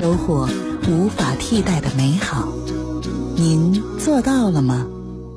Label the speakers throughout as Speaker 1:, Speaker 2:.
Speaker 1: 收获无法替代的美好。您做到了吗？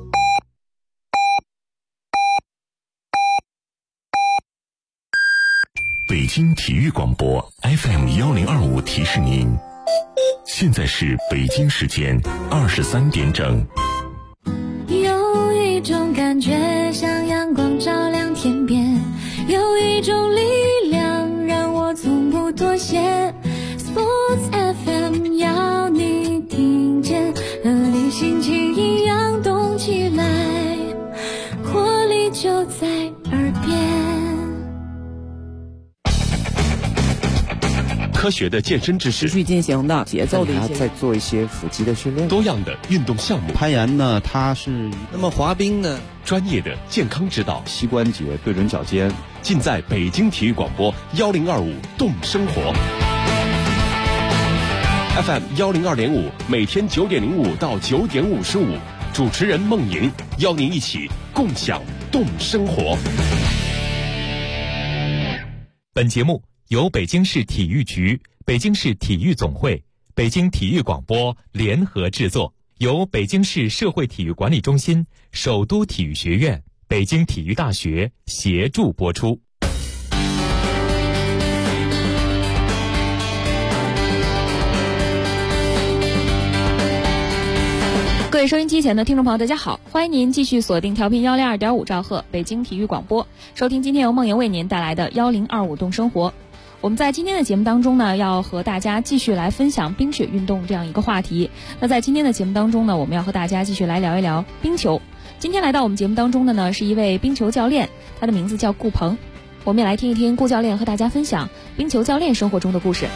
Speaker 2: 北京体育广播 FM1025提示您，现在是北京时间23点整。
Speaker 3: 有一种感觉像阳光照亮天边，有一种力量让我从不妥协。 Sports FM 要你听见，和你心情一样动起来，活力就在耳边。
Speaker 4: 科学的健身知识，
Speaker 5: 持续进行的节奏的一些，
Speaker 6: 再做一些腹肌的训练，
Speaker 4: 多样的运动项目，
Speaker 7: 攀岩呢，它是
Speaker 8: 那么滑冰呢，
Speaker 4: 专业的健康指导，
Speaker 7: 膝关节对准脚尖，
Speaker 4: 尽在北京体育广播1025动生活 FM102.5，每天9点05到9点55，主持人孟莹邀您一起共享动生活。
Speaker 9: 本节目由北京市体育局、北京市体育总会、北京体育广播联合制作，由北京市社会体育管理中心、首都体育学院、北京体育大学协助播出。
Speaker 10: 各位收音机前的听众朋友，大家好，欢迎您继续锁定调频102.5兆赫北京体育广播，收听今天由梦莹为您带来的1025动生活。我们在今天的节目当中呢，要和大家继续来分享冰雪运动这样一个话题。那在今天的节目当中呢，我们要和大家继续来聊一聊冰球。今天来到我们节目当中的呢，是一位冰球教练，他的名字叫顾鹏。我们也来听一听顾教练和大家分享冰球教练生活中的故事。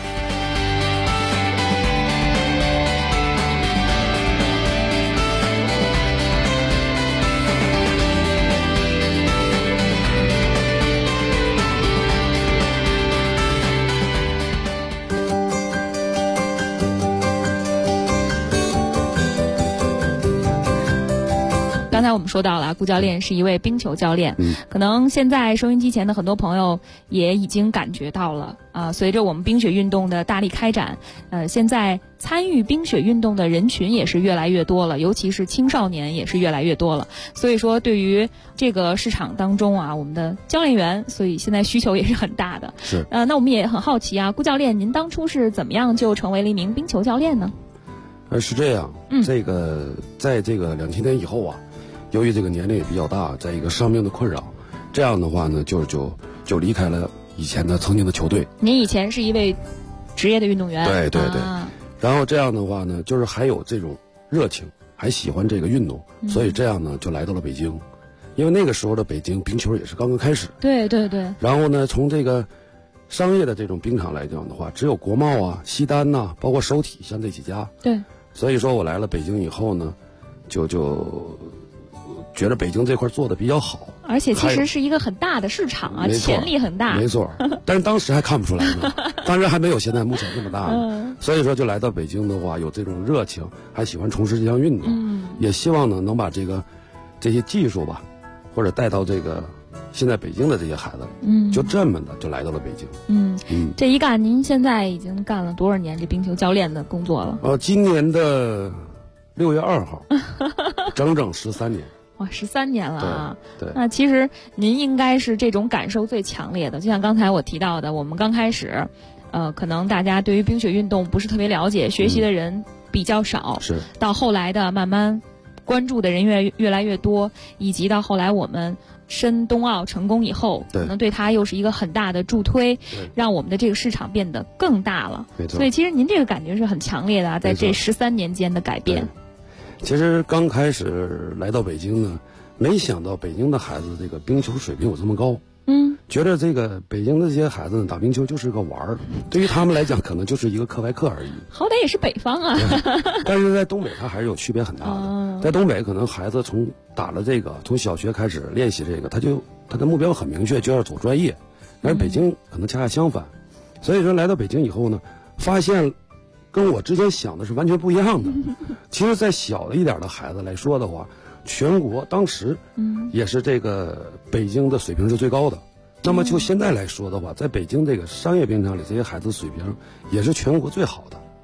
Speaker 10: 刚才我们说到了，顾教练是一位冰球教练，可能现在收音机前的很多朋友也已经感觉到了随着我们冰雪运动的大力开展，现在参与冰雪运动的人群也是越来越多了，尤其是青少年也是越来越多了。所以说，对于这个市场当中我们的教练员，所以现在需求也是很大的。
Speaker 7: 是
Speaker 10: 那我们也很好奇顾教练，您当初是怎么样就成为了一名冰球教练呢？
Speaker 6: 是这样，这个在这个2000年以后由于这个年龄也比较大，在一个伤病的困扰，这样的话呢，就离开了以前的曾经的球队。
Speaker 10: 您以前是一位职业的运动员，
Speaker 6: 对对对。然后这样的话呢，就是还有这种热情，还喜欢这个运动，所以这样呢就来到了北京。因为那个时候的北京冰球也是刚刚开始。
Speaker 10: 对对对。
Speaker 6: 然后呢，从这个商业的这种冰场来讲的话，只有国贸西单包括首体，像这几家。
Speaker 10: 对。
Speaker 6: 所以说我来了北京以后呢，就觉得北京这块做的比较好，
Speaker 10: 而且其实是一个很大的市场潜力很大。
Speaker 6: 没错，但是当时还看不出来呢，当时还没有现在目前这么大呢。所以说就来到北京的话，有这种热情，还喜欢从事这项运动，也希望呢能把这些技术或者带到这个现在北京的这些孩子，就这么的就来到了北京。
Speaker 10: 这一干，您现在已经干了多少年这冰球教练的工作了？
Speaker 6: 今年的6月2号，整整13年。
Speaker 10: 哇，13年了
Speaker 6: 对。
Speaker 10: 那其实您应该是这种感受最强烈的，就像刚才我提到的，我们刚开始，可能大家对于冰雪运动不是特别了解，学习的人比较少，
Speaker 6: 是
Speaker 10: 到后来的慢慢关注的人越来越多，以及到后来我们申冬奥成功以后，可能对它又是一个很大的助推，让我们的这个市场变得更大了。
Speaker 6: 没错。
Speaker 10: 所以其实您这个感觉是很强烈的在这13年间的改变。
Speaker 6: 其实刚开始来到北京呢，没想到北京的孩子这个冰球水平有这么高。觉得这个北京的这些孩子打冰球就是个玩儿，对于他们来讲可能就是一个课外课而已。
Speaker 10: 好歹也是北方
Speaker 6: 但是在东北它还是有区别很大的。在东北可能孩子从小学开始练习这个，他的目标很明确，就要走专业。但是北京可能恰恰相反。所以说来到北京以后呢，发现跟我之前想的是完全不一样的。其实在小的一点的孩子来说的话，全国当时也是这个北京的水平是最高的。那么就现在来说的话，在北京这个商业冰场里，这些孩子水平也是全国最好的。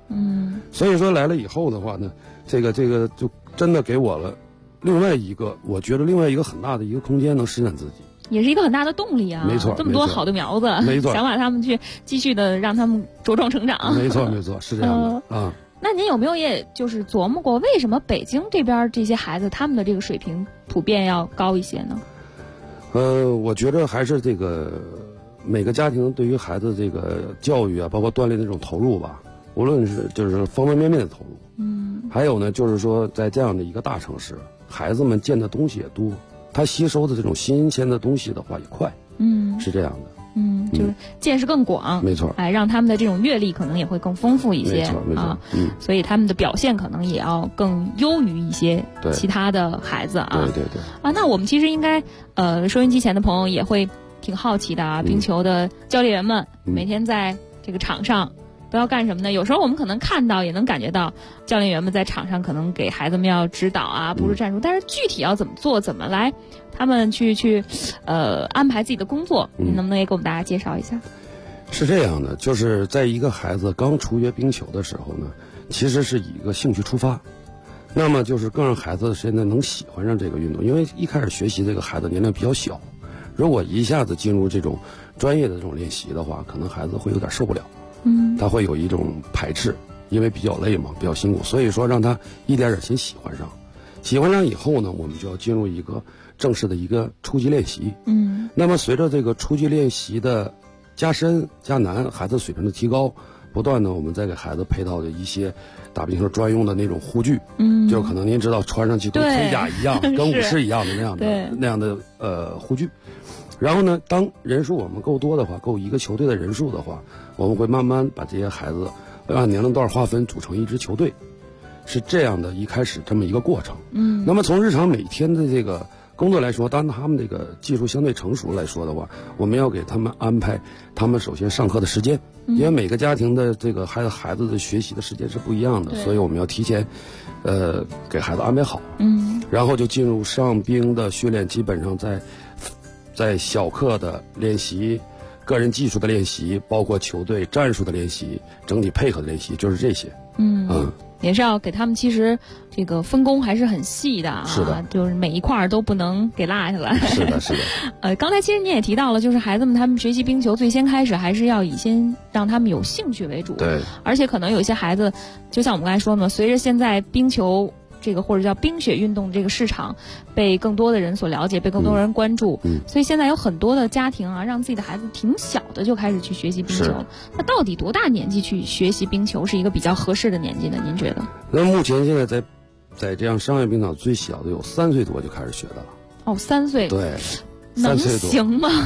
Speaker 6: 所以说来了以后的话呢，这个就真的给我了另外一个，我觉得另外一个很大的一个空间，能施展自己，
Speaker 10: 也是一个很大的动力啊。
Speaker 6: 没错，
Speaker 10: 这么多好的苗子，
Speaker 6: 没错，
Speaker 10: 想把他们去继续的让他们茁壮成长。
Speaker 6: 没错，是这样的啊。
Speaker 10: 那您有没有也就是琢磨过，为什么北京这边这些孩子他们的这个水平普遍要高一些呢？
Speaker 6: 我觉得还是这个每个家庭对于孩子这个教育啊，包括锻炼的这种投入吧，无论是就是方方面面的投入。还有呢，就是说在这样的一个大城市，孩子们见的东西也多，他吸收的这种新鲜的东西的话也快。是这样的。
Speaker 10: 就是见识更广，
Speaker 6: 没错，
Speaker 10: 让他们的这种阅历可能也会更丰富一些，
Speaker 6: 没错
Speaker 10: 啊，所以他们的表现可能也要更优于一些其他的孩子啊。
Speaker 6: 对
Speaker 10: 啊，那我们其实应该收音机前的朋友也会挺好奇的啊，冰球的教练员们每天在这个场上都要干什么呢？有时候我们可能看到也能感觉到教练员们在场上可能给孩子们要指导啊，布置战术，但是具体要怎么做，怎么来他们去安排自己的工作，您能不能也给我们大家介绍一下？
Speaker 6: 是这样的，就是在一个孩子刚初学冰球的时候呢，其实是以一个兴趣出发，那么就是更让孩子现在能喜欢上这个运动，因为一开始学习这个孩子年龄比较小，如果一下子进入这种专业的这种练习的话，可能孩子会有点受不了，他会有一种排斥，因为比较累嘛，比较辛苦，所以说让他一点点先喜欢上，喜欢上以后呢，我们就要进入一个正式的一个初级练习。那么随着这个初级练习的加深加难，孩子水平的提高，不断的我们再给孩子配套的一些打冰球专用的那种护具，就可能您知道穿上去跟盔甲一样，跟武士一样的那样的护具。然后呢，当人数我们够多的话，够一个球队的人数的话，我们会慢慢把这些孩子按年龄段划分组成一支球队，是这样的一开始这么一个过程。那么从日常每天的这个工作来说，当他们这个技术相对成熟来说的话，我们要给他们安排他们首先上课的时间，因为每个家庭的这个孩子的学习的时间是不一样的，所以我们要提前给孩子安排好。然后就进入上冰的训练，基本上在小课的练习，个人技术的练习，包括球队战术的练习，整体配合的练习，就是这些。
Speaker 10: 也是要给他们，其实这个分工还是很细的啊，
Speaker 6: 是的，
Speaker 10: 就是每一块都不能给落下来。
Speaker 6: 是的。
Speaker 10: 刚才其实您也提到了，就是孩子们他们学习冰球最先开始还是要以先让他们有兴趣为主。
Speaker 6: 对。
Speaker 10: 而且可能有些孩子，就像我们刚才说的嘛，随着现在冰球这个或者叫冰雪运动这个市场被更多的人所了解，被更多人关注，所以现在有很多的家庭啊，让自己的孩子挺小的就开始去学习冰球。那到底多大年纪去学习冰球是一个比较合适的年纪呢？您觉得？
Speaker 6: 那目前现在在这样商业冰场最小的有3岁多就开始学的了。
Speaker 10: 哦，3岁。
Speaker 6: 对。
Speaker 10: 能行吗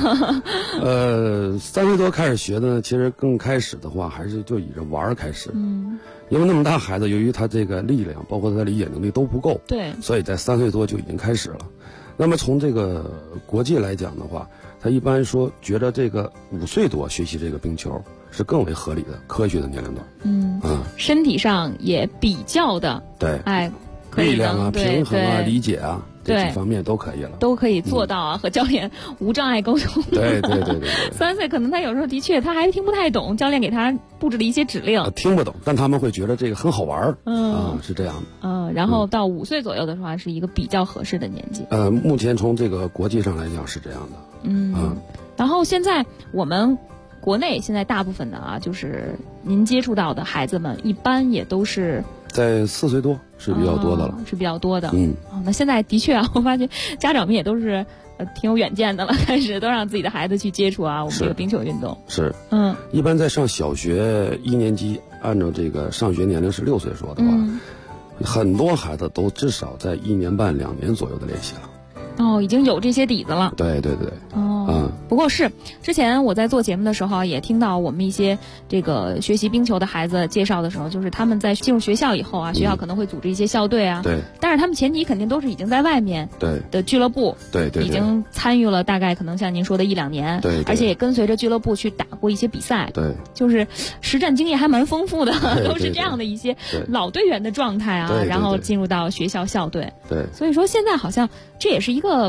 Speaker 6: ？3岁多开始学的呢，其实更开始的话还是就以着玩开始。因为那么大孩子，由于他这个力量，包括他的理解能力都不够，
Speaker 10: 对，
Speaker 6: 所以在3岁多就已经开始了。那么从这个国际来讲的话，他一般说觉得这个5岁多学习这个冰球是更为合理的、科学的年龄段。
Speaker 10: 身体上也比较的
Speaker 6: 对，力量啊、平衡啊、理解啊。这几方面都可以了，
Speaker 10: 都可以做到啊，和教练无障碍沟通。
Speaker 6: 对。
Speaker 10: 3岁可能他有时候的确他还听不太懂教练给他布置的一些指令，
Speaker 6: 听不懂，但他们会觉得这个很好玩是这样
Speaker 10: 的。然后到5岁左右的话，是一个比较合适的年纪。
Speaker 6: 目前从这个国际上来讲是这样的。
Speaker 10: 然后现在我们国内现在大部分的啊，就是您接触到的孩子们，一般也都是
Speaker 6: 在4岁多是比较多的了，
Speaker 10: 是比较多的。那现在的确啊，我发现家长们也都是挺有远见的了，开始都让自己的孩子去接触啊我们这个冰球运动。
Speaker 6: 是，一般在上小学1年级，按照这个上学年龄是6岁说的话，很多孩子都至少在1年半2年左右的练习了。
Speaker 10: 已经有这些底子了。
Speaker 6: 对。
Speaker 10: 不过是之前我在做节目的时候也听到我们一些这个学习冰球的孩子介绍的时候，就是他们在进入学校以后啊，学校可能会组织一些校队啊。
Speaker 6: 对。
Speaker 10: 但是他们前提肯定都是已经在外面的俱乐部，
Speaker 6: 对，
Speaker 10: 已经参与了大概可能像您说的1-2年，
Speaker 6: 对，
Speaker 10: 而且也跟随着俱乐部去打过一些比赛，
Speaker 6: 对，
Speaker 10: 就是实战经验还蛮丰富的，都是这样的一些老队员的状态啊，然后进入到学校校队。
Speaker 6: 对。
Speaker 10: 所以说现在好像这也是一个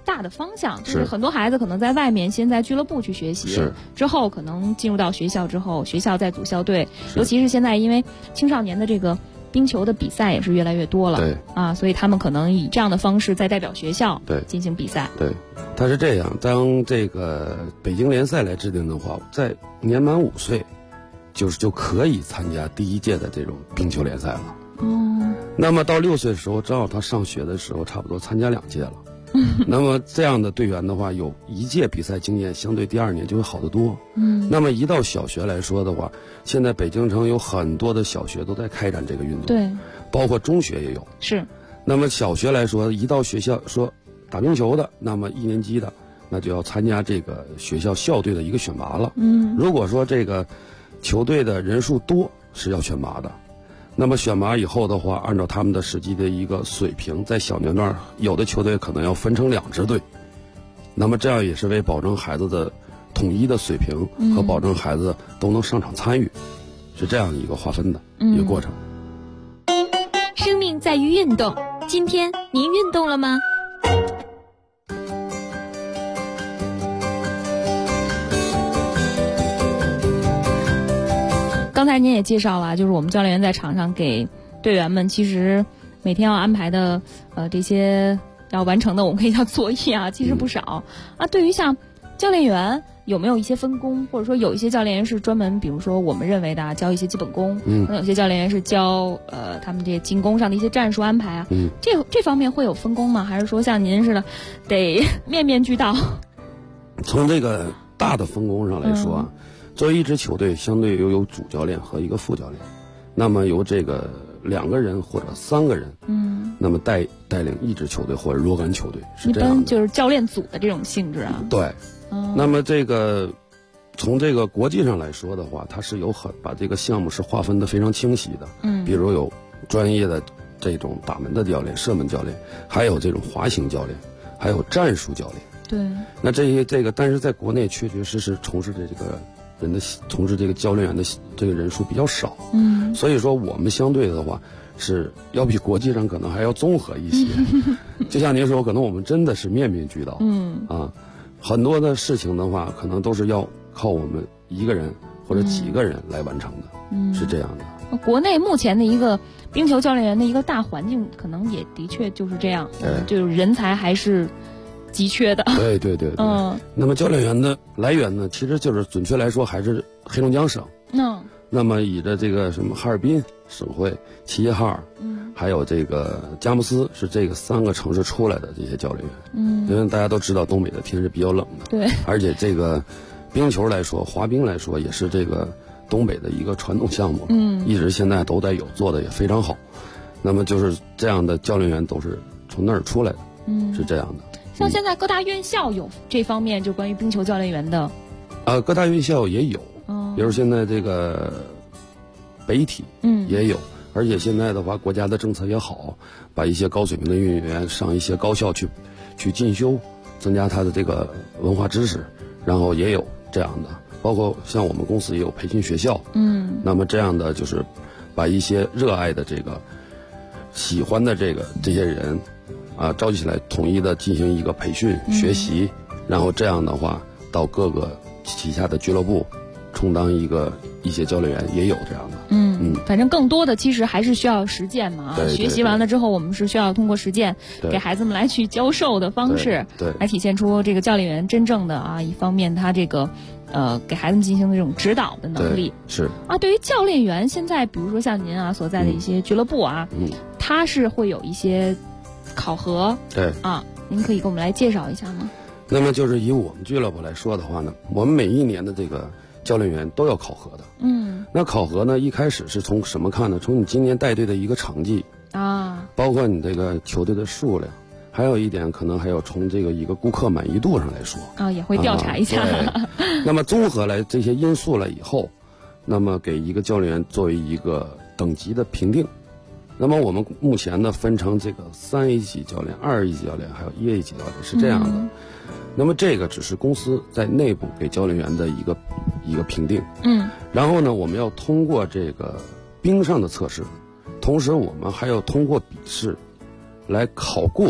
Speaker 10: 大的方向，就是很多孩子可能在外面先在俱乐部去学习，之后可能进入到学校之后，学校再组校队，尤其是现在因为青少年的这个冰球的比赛也是越来越多了，
Speaker 6: 对
Speaker 10: 啊，所以他们可能以这样的方式再代表学校进行比赛。
Speaker 6: 对，他是这样，当这个北京联赛来制定的话，在年满5岁，就可以参加第一届的这种冰球联赛了。那么到6岁的时候，正好他上学的时候，差不多参加2届了。那么这样的队员的话，有1届比赛经验，相对第2年就会好得多。那么一到小学来说的话，现在北京城有很多的小学都在开展这个运动，
Speaker 10: 对，
Speaker 6: 包括中学也有。
Speaker 10: 是。
Speaker 6: 那么小学来说，一到学校说打冰球的，那么1年级的，那就要参加这个学校校队的一个选拔了。如果说这个球队的人数多，是要选拔的。那么选拔以后的话，按照他们的实际的一个水平，在小年段有的球队可能要分成2支队，那么这样也是为保证孩子的统一的水平和保证孩子都能上场参与，是这样一个划分的一个过程。
Speaker 3: 生命在于运动，今天您运动了吗？
Speaker 10: 刚才您也介绍了，就是我们教练员在场上给队员们其实每天要安排的这些要完成的我们可以叫作业啊，其实不少啊。对于像教练员有没有一些分工，或者说有一些教练员是专门比如说我们认为的教一些基本功，可能有些教练员是教他们这进攻上的一些战术安排啊，这方面会有分工吗？还是说像您似的得面面俱到？
Speaker 6: 从这个大的分工上来说啊，作为一支球队，相对有主教练和一个副教练，那么由这个2个人或者3个人，那么带领一支球队或者若干球队，是这样的。
Speaker 10: 一般就是教练组的这种性质啊。
Speaker 6: 对，那么这个从这个国际上来说的话，它是把这个项目是划分的非常清晰的。比如有专业的这种打门的教练、射门教练，还有这种滑行教练，还有战术教练。
Speaker 10: 对。那
Speaker 6: 但是在国内确确实实从事这个从事这个教练员的这个人数比较少，所以说我们相对的话是要比国际上可能还要综合一些。就像您说，可能我们真的是面面俱到，很多的事情的话，可能都是要靠我们1个人或者几个人来完成的，是这样的。
Speaker 10: 国内目前的一个冰球教练员的一个大环境，可能也的确就是这样，就是人才还是急缺的。
Speaker 6: 对。那么教练员的来源呢，其实就是准确来说还是黑龙江省。那么以着这个什么哈尔滨省会、齐齐哈尔，还有这个佳木斯，是这个3个城市出来的这些教练员。因为大家都知道东北的天是比较冷的，
Speaker 10: 对，
Speaker 6: 而且这个冰球来说，滑冰来说，也是这个东北的一个传统项目，一直现在都在做的也非常好。那么就是这样的教练员都是从那儿出来的，是这样的。
Speaker 10: 像现在各大院校有这方面就关于冰球教练员的，
Speaker 6: 各大院校也有，比如现在这个北体，也有，而且现在的话，国家的政策也好，把一些高水平的运动员上一些高校去进修，增加他的这个文化知识，然后也有这样的，包括像我们公司也有培训学校，那么这样的就是把一些热爱的这个喜欢的这些人召集起来，统一的进行一个培训学习，然后这样的话到各个旗下的俱乐部充当一些教练员，也有这样的。
Speaker 10: 反正更多的其实还是需要实践嘛。学习完了之后，我们是需要通过实践给孩子们来去教授的方式，来体现出这个教练员真正的一方面他这个给孩子们进行的这种指导的能力。
Speaker 6: 是
Speaker 10: 对于教练员，现在比如说像您所在的一些俱乐部他是会有一些考核，您可以给我们来介绍一下吗？
Speaker 6: 那么就是以我们俱乐部来说的话呢，我们每一年的这个教练员都要考核的。那考核呢，一开始是从什么看呢？从你今年带队的一个成绩包括你这个球队的数量，还有一点可能还要从这个一个顾客满意度上来说
Speaker 10: 也会调查一下。
Speaker 6: 那么综合来这些因素了以后，那么给一个教练员作为一个等级的评定。那么我们目前呢分成这个3A 级教练、2A 级教练还有1A 级教练，是这样的。那么这个只是公司在内部给教练员的一个评定。然后呢，我们要通过这个冰上的测试，同时我们还要通过笔试来考过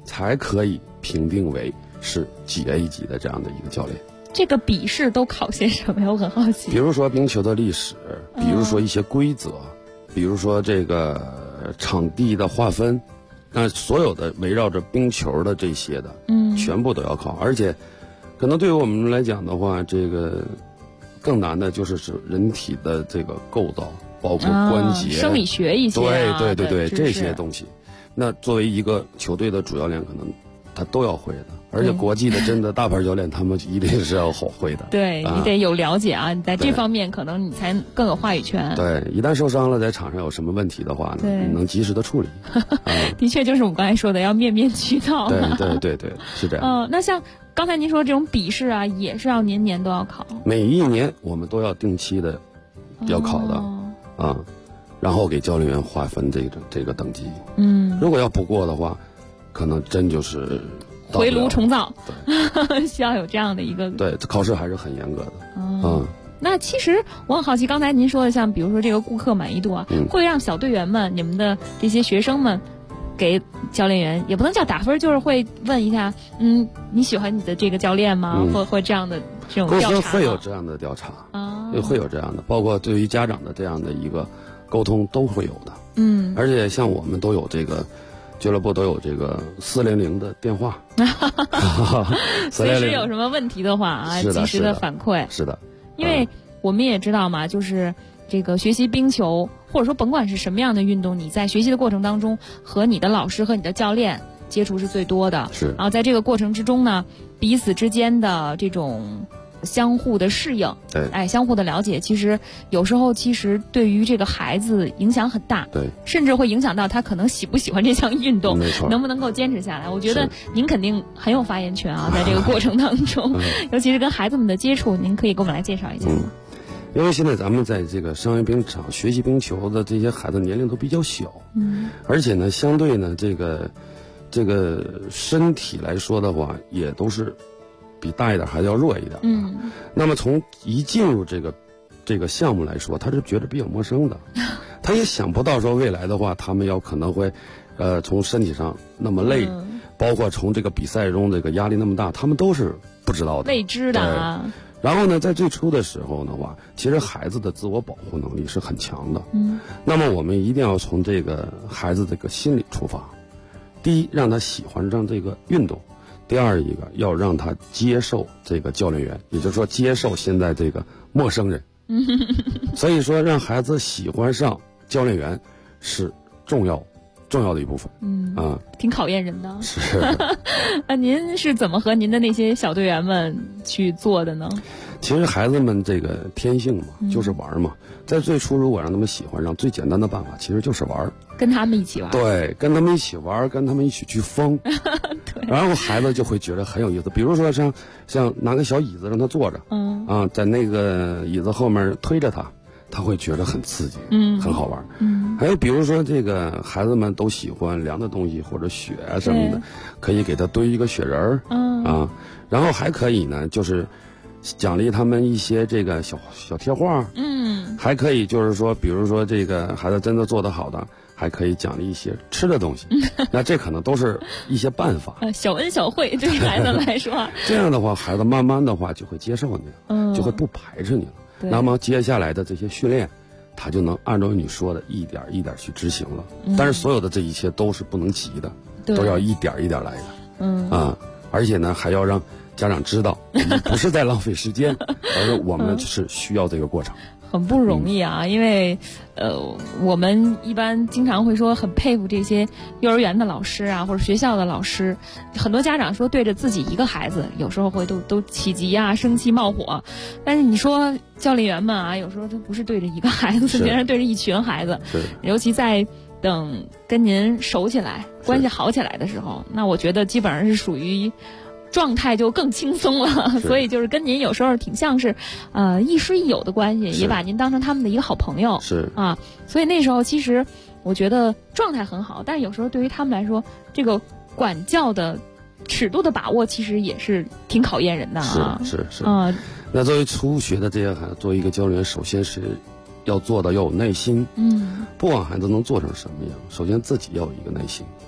Speaker 6: 才可以评定为是几 A 级的这样的一个教练。
Speaker 10: 这个笔试都考些什么呀？我很好奇。
Speaker 6: 比如说冰球的历史，比如说一些规则，比如说这个场地的划分，那所有的围绕着冰球的这些的，全部都要考。而且，可能对于我们来讲的话，这个更难的就是人体的这个构造，包括关节、
Speaker 10: 生理学一些、
Speaker 6: 对，这些东西。那作为一个球队的主教练，可能他都要会的。而且国际的真的大牌教练，他们一定是要好会的。
Speaker 10: 对，你得有了解啊，你在这方面可能你才更有话语权。
Speaker 6: 对，一旦受伤了，在场上有什么问题的话呢，你能及时的处理。
Speaker 10: 的确，就是我们刚才说的，要面面俱到。
Speaker 6: 对，是这样。
Speaker 10: 那像刚才您说这种笔试啊，也是要年年都要考。
Speaker 6: 每一年我们都要定期的要考的然后给教练员划分这个等级。如果要不过的话，可能真就是
Speaker 10: 回炉重造，需要有这样的一个。
Speaker 6: 对，考试还是很严格的。
Speaker 10: 那其实我很好奇，刚才您说的像比如说这个顾客满意度啊，会让小队员们、你们的这些学生们给教练员，也不能叫打分，就是会问一下，你喜欢你的这个教练吗？或这样的这种调查。
Speaker 6: 公司会有这样的调查会有这样的，包括对于家长的这样的一个沟通都会有的。而且像我们都有这个。俱乐部都有这个400的电话，
Speaker 10: 随时有什么问题的话啊，及时的反馈。
Speaker 6: 是的，
Speaker 10: 因为我们也知道嘛，就是这个学习冰球，或者说甭管是什么样的运动，你在学习的过程当中和你的老师和你的教练接触是最多的。
Speaker 6: 是，
Speaker 10: 然后在这个过程之中呢，彼此之间的这种相互的适应，相互的了解，其实有时候对于这个孩子影响很大，甚至会影响到他可能喜不喜欢这项运动，
Speaker 6: 没错，
Speaker 10: 能不能够坚持下来。我觉得您肯定很有发言权啊，在这个过程当中，尤其是跟孩子们的接触，您可以给我们来介绍一下吗？
Speaker 6: 因为现在咱们在这个商业冰场学习冰球的这些孩子年龄都比较小，而且呢，相对呢，这个身体来说的话，也都是比大一点孩子要弱一点。那么从一进入这个项目来说，他是觉得比较陌生的，他也想不到说未来的话，他们可能会，从身体上那么累，包括从这个比赛中这个压力那么大，他们都是不知道的，
Speaker 10: 未知的啊。
Speaker 6: 然后呢，在最初的时候的话，其实孩子的自我保护能力是很强的。那么我们一定要从这个孩子这个心理出发，第一，让他喜欢上这个运动。第二一个要让他接受这个教练员，也就是说接受现在这个陌生人。所以说让孩子喜欢上教练员是重要的一部分。
Speaker 10: 挺考验人的。
Speaker 6: 是。
Speaker 10: 您是怎么和您的那些小队员们去做的呢？
Speaker 6: 其实孩子们这个天性嘛，就是玩嘛。在最初，如果让他们喜欢上，最简单的办法其实就是玩，跟他们一起玩。对，跟他们一起玩，跟他们一起去疯。然后孩子就会觉得很有意思。比如说像拿个小椅子让他坐着，在那个椅子后面推着他会觉得很刺激，很好玩。还有比如说这个孩子们都喜欢凉的东西或者雪啊什么的，可以给他堆一个雪人儿，然后还可以呢，就是奖励他们一些这个小贴画，还可以就是说，比如说这个孩子真的做得好的，还可以奖励一些吃的东西。那这可能都是一些办法，
Speaker 10: 小恩小惠对孩子来说。
Speaker 6: 这样的话，孩子慢慢的话就会接受你了，就会不排斥你了。那么接下来的这些训练，他就能按照你说的一点一点去执行了。但是所有的这一切都是不能急的，都要一点一点来的。而且呢，还要让家长知道，我们不是在浪费时间，而是我们是需要这个过程。
Speaker 10: 很不容易啊，因为我们一般经常会说很佩服这些幼儿园的老师啊，或者学校的老师。很多家长说对着自己一个孩子，有时候会都起急啊、生气冒火。但是你说教练员们啊，有时候他不是对着一个孩子，别人对着一群孩子。尤其在等跟您熟起来、关系好起来的时候，那我觉得基本上是属于状态就更轻松了。所以就是跟您有时候挺像是亦师亦友的关系，也把您当成他们的一个好朋友。所以那时候其实我觉得状态很好，但是有时候对于他们来说，这个管教的尺度的把握其实也是挺考验人的啊。
Speaker 6: 是那作为初学的这些孩子，作为一个教练员，首先是要做到要有耐心。不管孩子能做成什么样，首先自己要有一个耐心，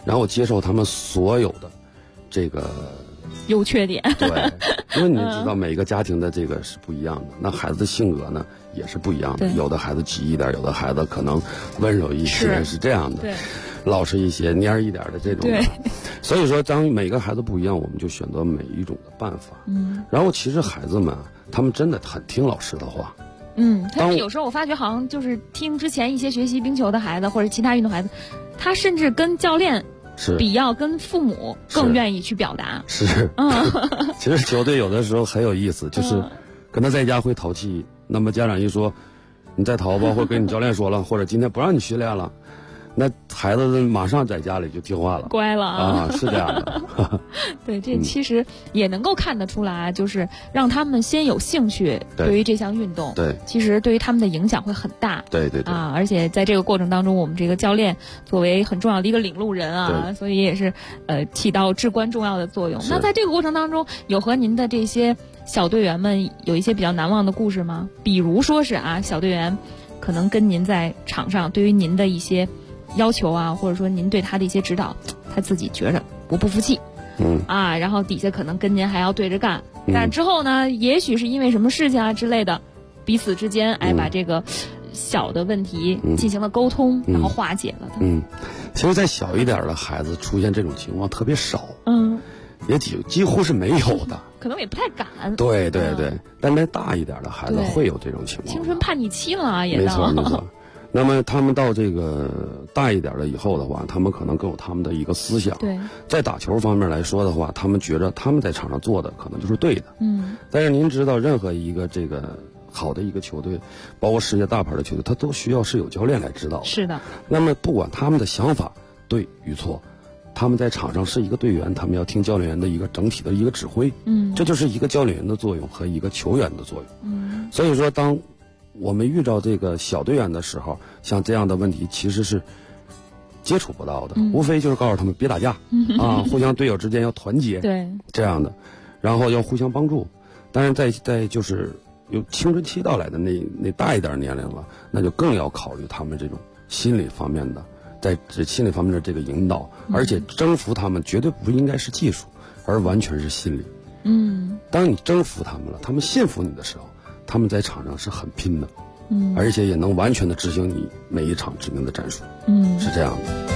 Speaker 6: 然后接受他们所有的这个
Speaker 10: 优缺点。
Speaker 6: 对，因为你知道每个家庭的这个是不一样的，那孩子的性格呢也是不一样的，有的孩子急一点，有的孩子可能温柔一些，是这样的，
Speaker 10: 对，
Speaker 6: 老实一些、蔫一点的这种的。所以说，当每个孩子不一样，我们就选择每一种的办法。然后其实孩子们他们真的很听老师的话。
Speaker 10: 但是有时候我发觉好像就是听之前一些学习冰球的孩子或者其他运动孩子，他甚至跟教练比要跟父母更愿意去表达。
Speaker 6: 是，其实球队有的时候很有意思，就是可能在家会淘气，那么家长一说你再淘吧，或者跟你教练说了，或者今天不让你训练了，那孩子马上在家里就听话了，
Speaker 10: 乖了啊，
Speaker 6: 是这样的。
Speaker 10: 对，这其实也能够看得出来，就是让他们先有兴趣对于这项运动，
Speaker 6: 对，
Speaker 10: 其实对于他们的影响会很大。
Speaker 6: 对
Speaker 10: 啊，而且在这个过程当中，我们这个教练作为很重要的一个领路人啊，所以也是起到至关重要的作用。那在这个过程当中，有和您的这些小队员们有一些比较难忘的故事吗？比如说是小队员可能跟您在场上对于您的一些要求啊，或者说您对他的一些指导，他自己觉着我不服气，然后底下可能跟您还要对着干，但之后呢，也许是因为什么事情啊之类的，彼此之间把这个小的问题进行了沟通，然后化解了的。
Speaker 6: 其实，在小一点的孩子出现这种情况特别少，也几乎是没有的，
Speaker 10: 可能也不太敢。
Speaker 6: 对，但在大一点的孩子会有这种情况，
Speaker 10: 青春叛逆期了也到。
Speaker 6: 没错。那么他们到这个大一点了以后的话，他们可能更有他们的一个思想。
Speaker 10: 对，
Speaker 6: 在打球方面来说的话，他们觉得他们在场上做的可能就是对的。但是您知道，任何一个这个好的一个球队，包括世界大牌的球队，他都需要是有教练来指导。
Speaker 10: 是的。
Speaker 6: 那么不管他们的想法对与错，他们在场上是一个队员，他们要听教练员的一个整体的一个指挥。这就是一个教练员的作用和一个球员的作用。所以说，当我们遇到这个小队员的时候，像这样的问题其实是接触不到的，无非就是告诉他们别打架互相队友之间要团结，
Speaker 10: 对，
Speaker 6: 这样的，然后要互相帮助。但是在就是有青春期到来的那大一点年龄了，那就更要考虑他们这种心理方面的，在这心理方面的这个引导，而且征服他们绝对不应该是技术，而完全是心理。当你征服他们了，他们信服你的时候，他们在场上是很拼的，而且也能完全的执行你每一场指定的战术，是这样的。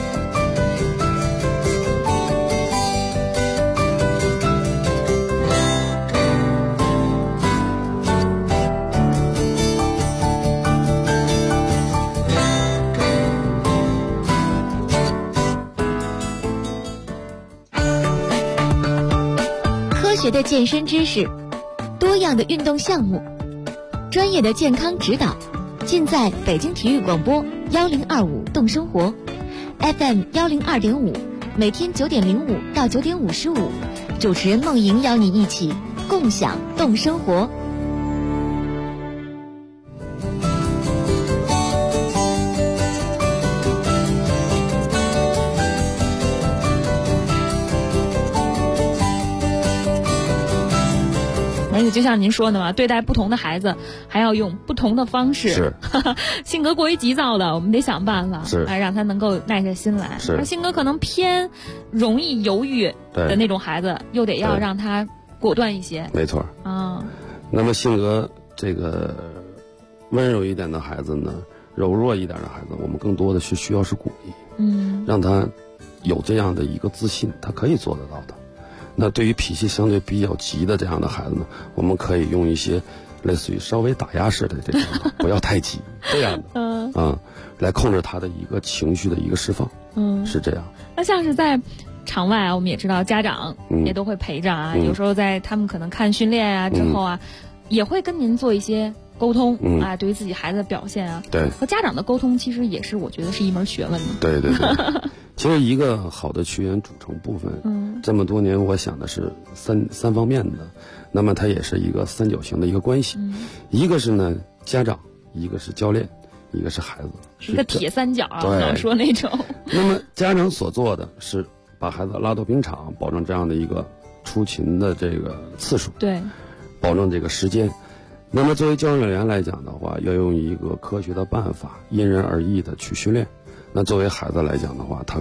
Speaker 8: 科学的健身知识，多样的运动项目，专业的健康指导，尽在北京体育广播1025动生活 FM 102.5，每天9点05到9点55，主持人梦莹邀你一起共享动生活。
Speaker 10: 就像您说的嘛，对待不同的孩子还要用不同的方式。
Speaker 6: 是
Speaker 10: 性格过于急躁的，我们得想办法让他能够耐下心来。而性格可能偏容易犹豫的那种孩子，又得要让他果断一些。
Speaker 6: 没错那么性格这个温柔一点的孩子呢，柔弱一点的孩子，我们更多的是需要是鼓励，让他有这样的一个自信，他可以做得到的。那对于脾气相对比较急的这样的孩子呢，我们可以用一些类似于稍微打压式的这种不要太急这样的来控制他的一个情绪的一个释放，是这样。
Speaker 10: 那像是在场外我们也知道家长也都会陪着有时候在他们可能看训练之后也会跟您做一些沟通对于自己孩子的表现
Speaker 6: 对，
Speaker 10: 和家长的沟通其实也是我觉得是一门学问的。
Speaker 6: 对其实一个好的球员组成部分这么多年我想的是三方面的，那么它也是一个三角形的一个关系，一个是呢家长，一个是教练，一个是孩子，
Speaker 10: 是一个铁三角想说那种。
Speaker 6: 那么家长所做的是把孩子拉到冰场，保证这样的一个出勤的这个次数，
Speaker 10: 对，
Speaker 6: 保证这个时间。那么作为教练员来讲的话，要用一个科学的办法，因人而异的去训练。那作为孩子来讲的话，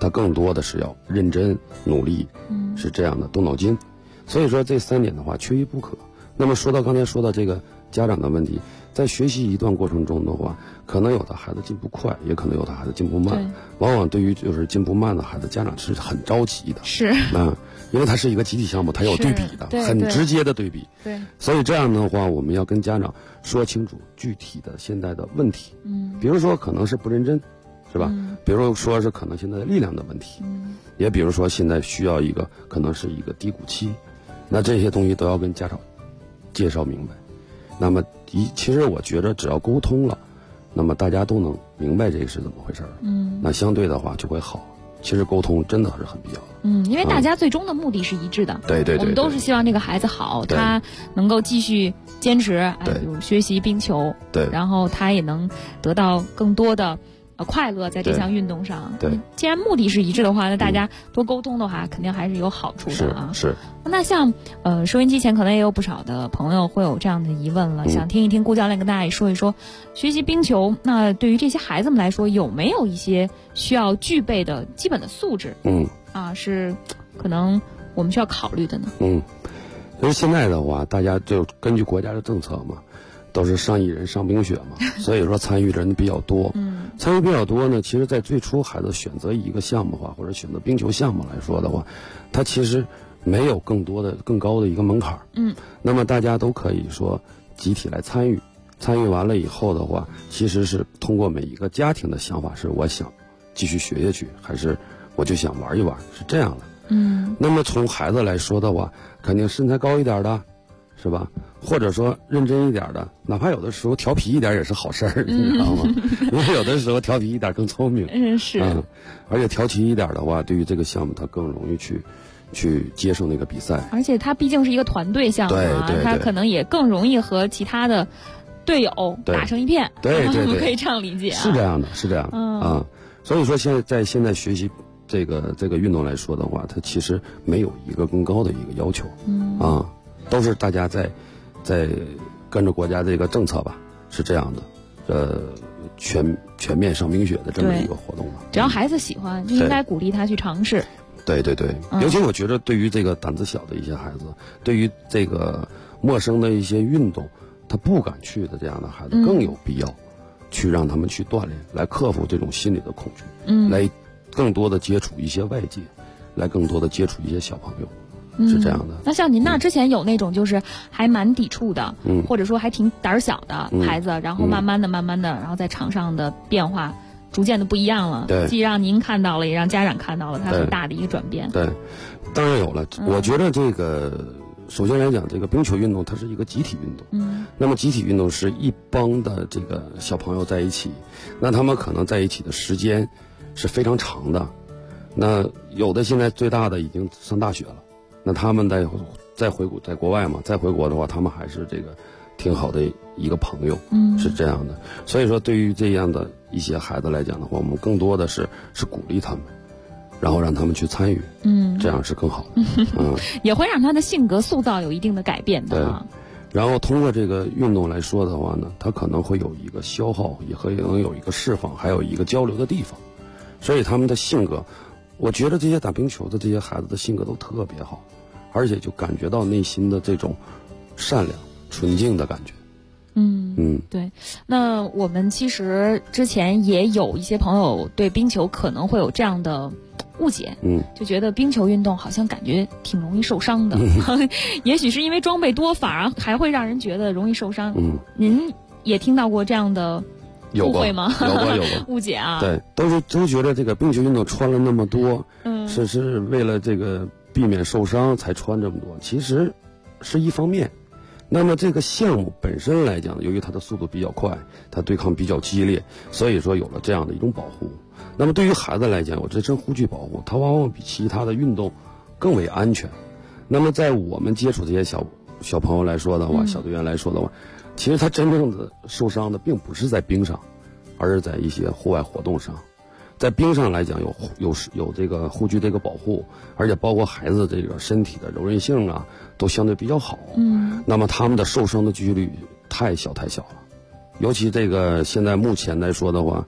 Speaker 6: 他更多的是要认真努力，是这样的，动脑筋。所以说这3点的话缺一不可。那么刚才说到这个家长的问题，在学习一段过程中的话，可能有的孩子进步快，也可能有的孩子进步慢。往往对于就是进步慢的孩子，家长是很着急的。
Speaker 10: 是
Speaker 6: 因为它是一个集体项目，它有对比的，很直接的对比。
Speaker 10: 对，
Speaker 6: 所以这样的话，我们要跟家长说清楚具体的现在的问题。比如说可能是不认真，是吧？比如说是可能现在的力量的问题。也比如说现在需要可能是一个低谷期，那这些东西都要跟家长介绍明白。那么其实我觉得只要沟通了，那么大家都能明白这个是怎么回事。那相对的话就会好。其实沟通真的是很必要的。
Speaker 10: 因为大家最终的目的是一致的。
Speaker 6: 对，
Speaker 10: 我们都是希望这个孩子好，他能够继续坚持，比如学习冰球，
Speaker 6: 对，
Speaker 10: 然后他也能得到更多的快乐在这项运动上。
Speaker 6: 对，
Speaker 10: 既然目的是一致的话，那大家多沟通的话，肯定还是有好处的啊。
Speaker 6: 是。
Speaker 10: 那像收音机前可能也有不少的朋友会有这样的疑问了，想听一听顾教练跟大家也说一说，学习冰球，那对于这些孩子们来说，有没有一些需要具备的基本的素质？是可能我们需要考虑的呢？
Speaker 6: 因为现在的话，大家就根据国家的政策嘛，都是上亿人上冰雪嘛，所以说参与的人比较多。参与比较多呢，其实在最初孩子选择一个项目的话，或者选择冰球项目来说的话，它其实没有更高的一个门槛。那么大家都可以说集体来参与，参与完了以后的话，其实是通过每一个家庭的想法，是我想继续学下去，还是我就想玩一玩，是这样的。那么从孩子来说的话，肯定身材高一点的，是吧？或者说认真一点的，哪怕有的时候调皮一点也是好事儿，你知道吗？因为有的时候调皮一点更聪明。而且调皮一点的话，对于这个项目他更容易去接受那个比赛。而且他毕竟是一个团队项目啊，他可能也更容易和其他的队友打成一片。对，可以这样理解啊。是这样的。所以说现在学习这个运动来说的话，它其实没有一个更高的一个要求。都是大家在跟着国家这个政策吧，是这样的，全面上冰雪的这么一个活动吧。
Speaker 10: 只要孩子喜欢，就应该鼓励他去尝试。
Speaker 6: 对，尤其我觉得对于这个胆子小的一些孩子，对于这个陌生的一些运动，他不敢去的这样的孩子，更有必要去让他们去锻炼，来克服这种心理的恐惧，来更多的接触一些外界，来更多的接触一些小朋友。是这样的。
Speaker 10: 那像您那之前有那种就是还蛮抵触的，或者说还挺胆小的孩子，然后慢慢的，然后在场上的变化逐渐的不一样了。对，既让您看到了，也让家长看到了他很大的一个转变。
Speaker 6: 对，当然有了。我觉得这个首先来讲，这个冰球运动它是一个集体运动。那么集体运动是一帮的这个小朋友在一起，那他们可能在一起的时间是非常长的。那有的现在最大的已经上大学了。那他们再回国，在国外嘛，再回国的话，他们还是这个挺好的一个朋友，是这样的。所以说，对于这样的一些孩子来讲的话，我们更多的是鼓励他们，然后让他们去参与，这样是更好的，
Speaker 10: 也会让他的性格塑造有一定的改变的啊。
Speaker 6: 然后通过这个运动来说的话呢，他可能会有一个消耗，也可能有一个释放，还有一个交流的地方，所以他们的性格。我觉得这些打冰球的这些孩子的性格都特别好，而且就感觉到内心的这种善良、纯净的感觉。
Speaker 10: 对。那我们其实之前也有一些朋友对冰球可能会有这样的误解，就觉得冰球运动好像感觉挺容易受伤的，也许是因为装备多，反而还会让人觉得容易受伤。您也听到过这样的？误会吗？
Speaker 6: 有过
Speaker 10: 误解啊！
Speaker 6: 对，都觉得这个冰球运动穿了那么多，是为了这个避免受伤才穿这么多，其实是一方面。那么这个项目本身来讲，由于它的速度比较快，它对抗比较激烈，所以说有了这样的一种保护。那么对于孩子来讲，有这身护具保护，它往往比其他的运动更为安全。那么在我们接触这些小朋友来说的话，小队员来说的话。其实他真正的受伤的并不是在冰上，而是在一些户外活动上。在冰上来讲有这个护具这个保护，而且包括孩子这个身体的柔韧性啊，都相对比较好。那么他们的受伤的几率太小了。尤其这个现在目前来说的话，我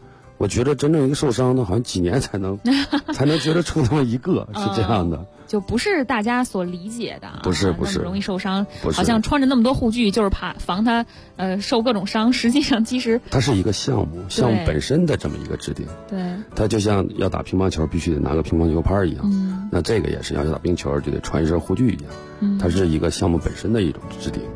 Speaker 6: 我觉得真正一个受伤的，好像几年才能觉得出那么一个，是这样的。
Speaker 10: 就不是大家所理解的，
Speaker 6: 不是
Speaker 10: 那么容易受伤，好像穿着那么多护具就是防他受各种伤，实际上其实
Speaker 6: 它是一个项目本身的这么一个制定。
Speaker 10: 对，
Speaker 6: 它就像要打乒乓球必须得拿个乒乓球拍一样，那这个也是要打冰球就得穿一身护具一样，它是一个项目本身的一种制定。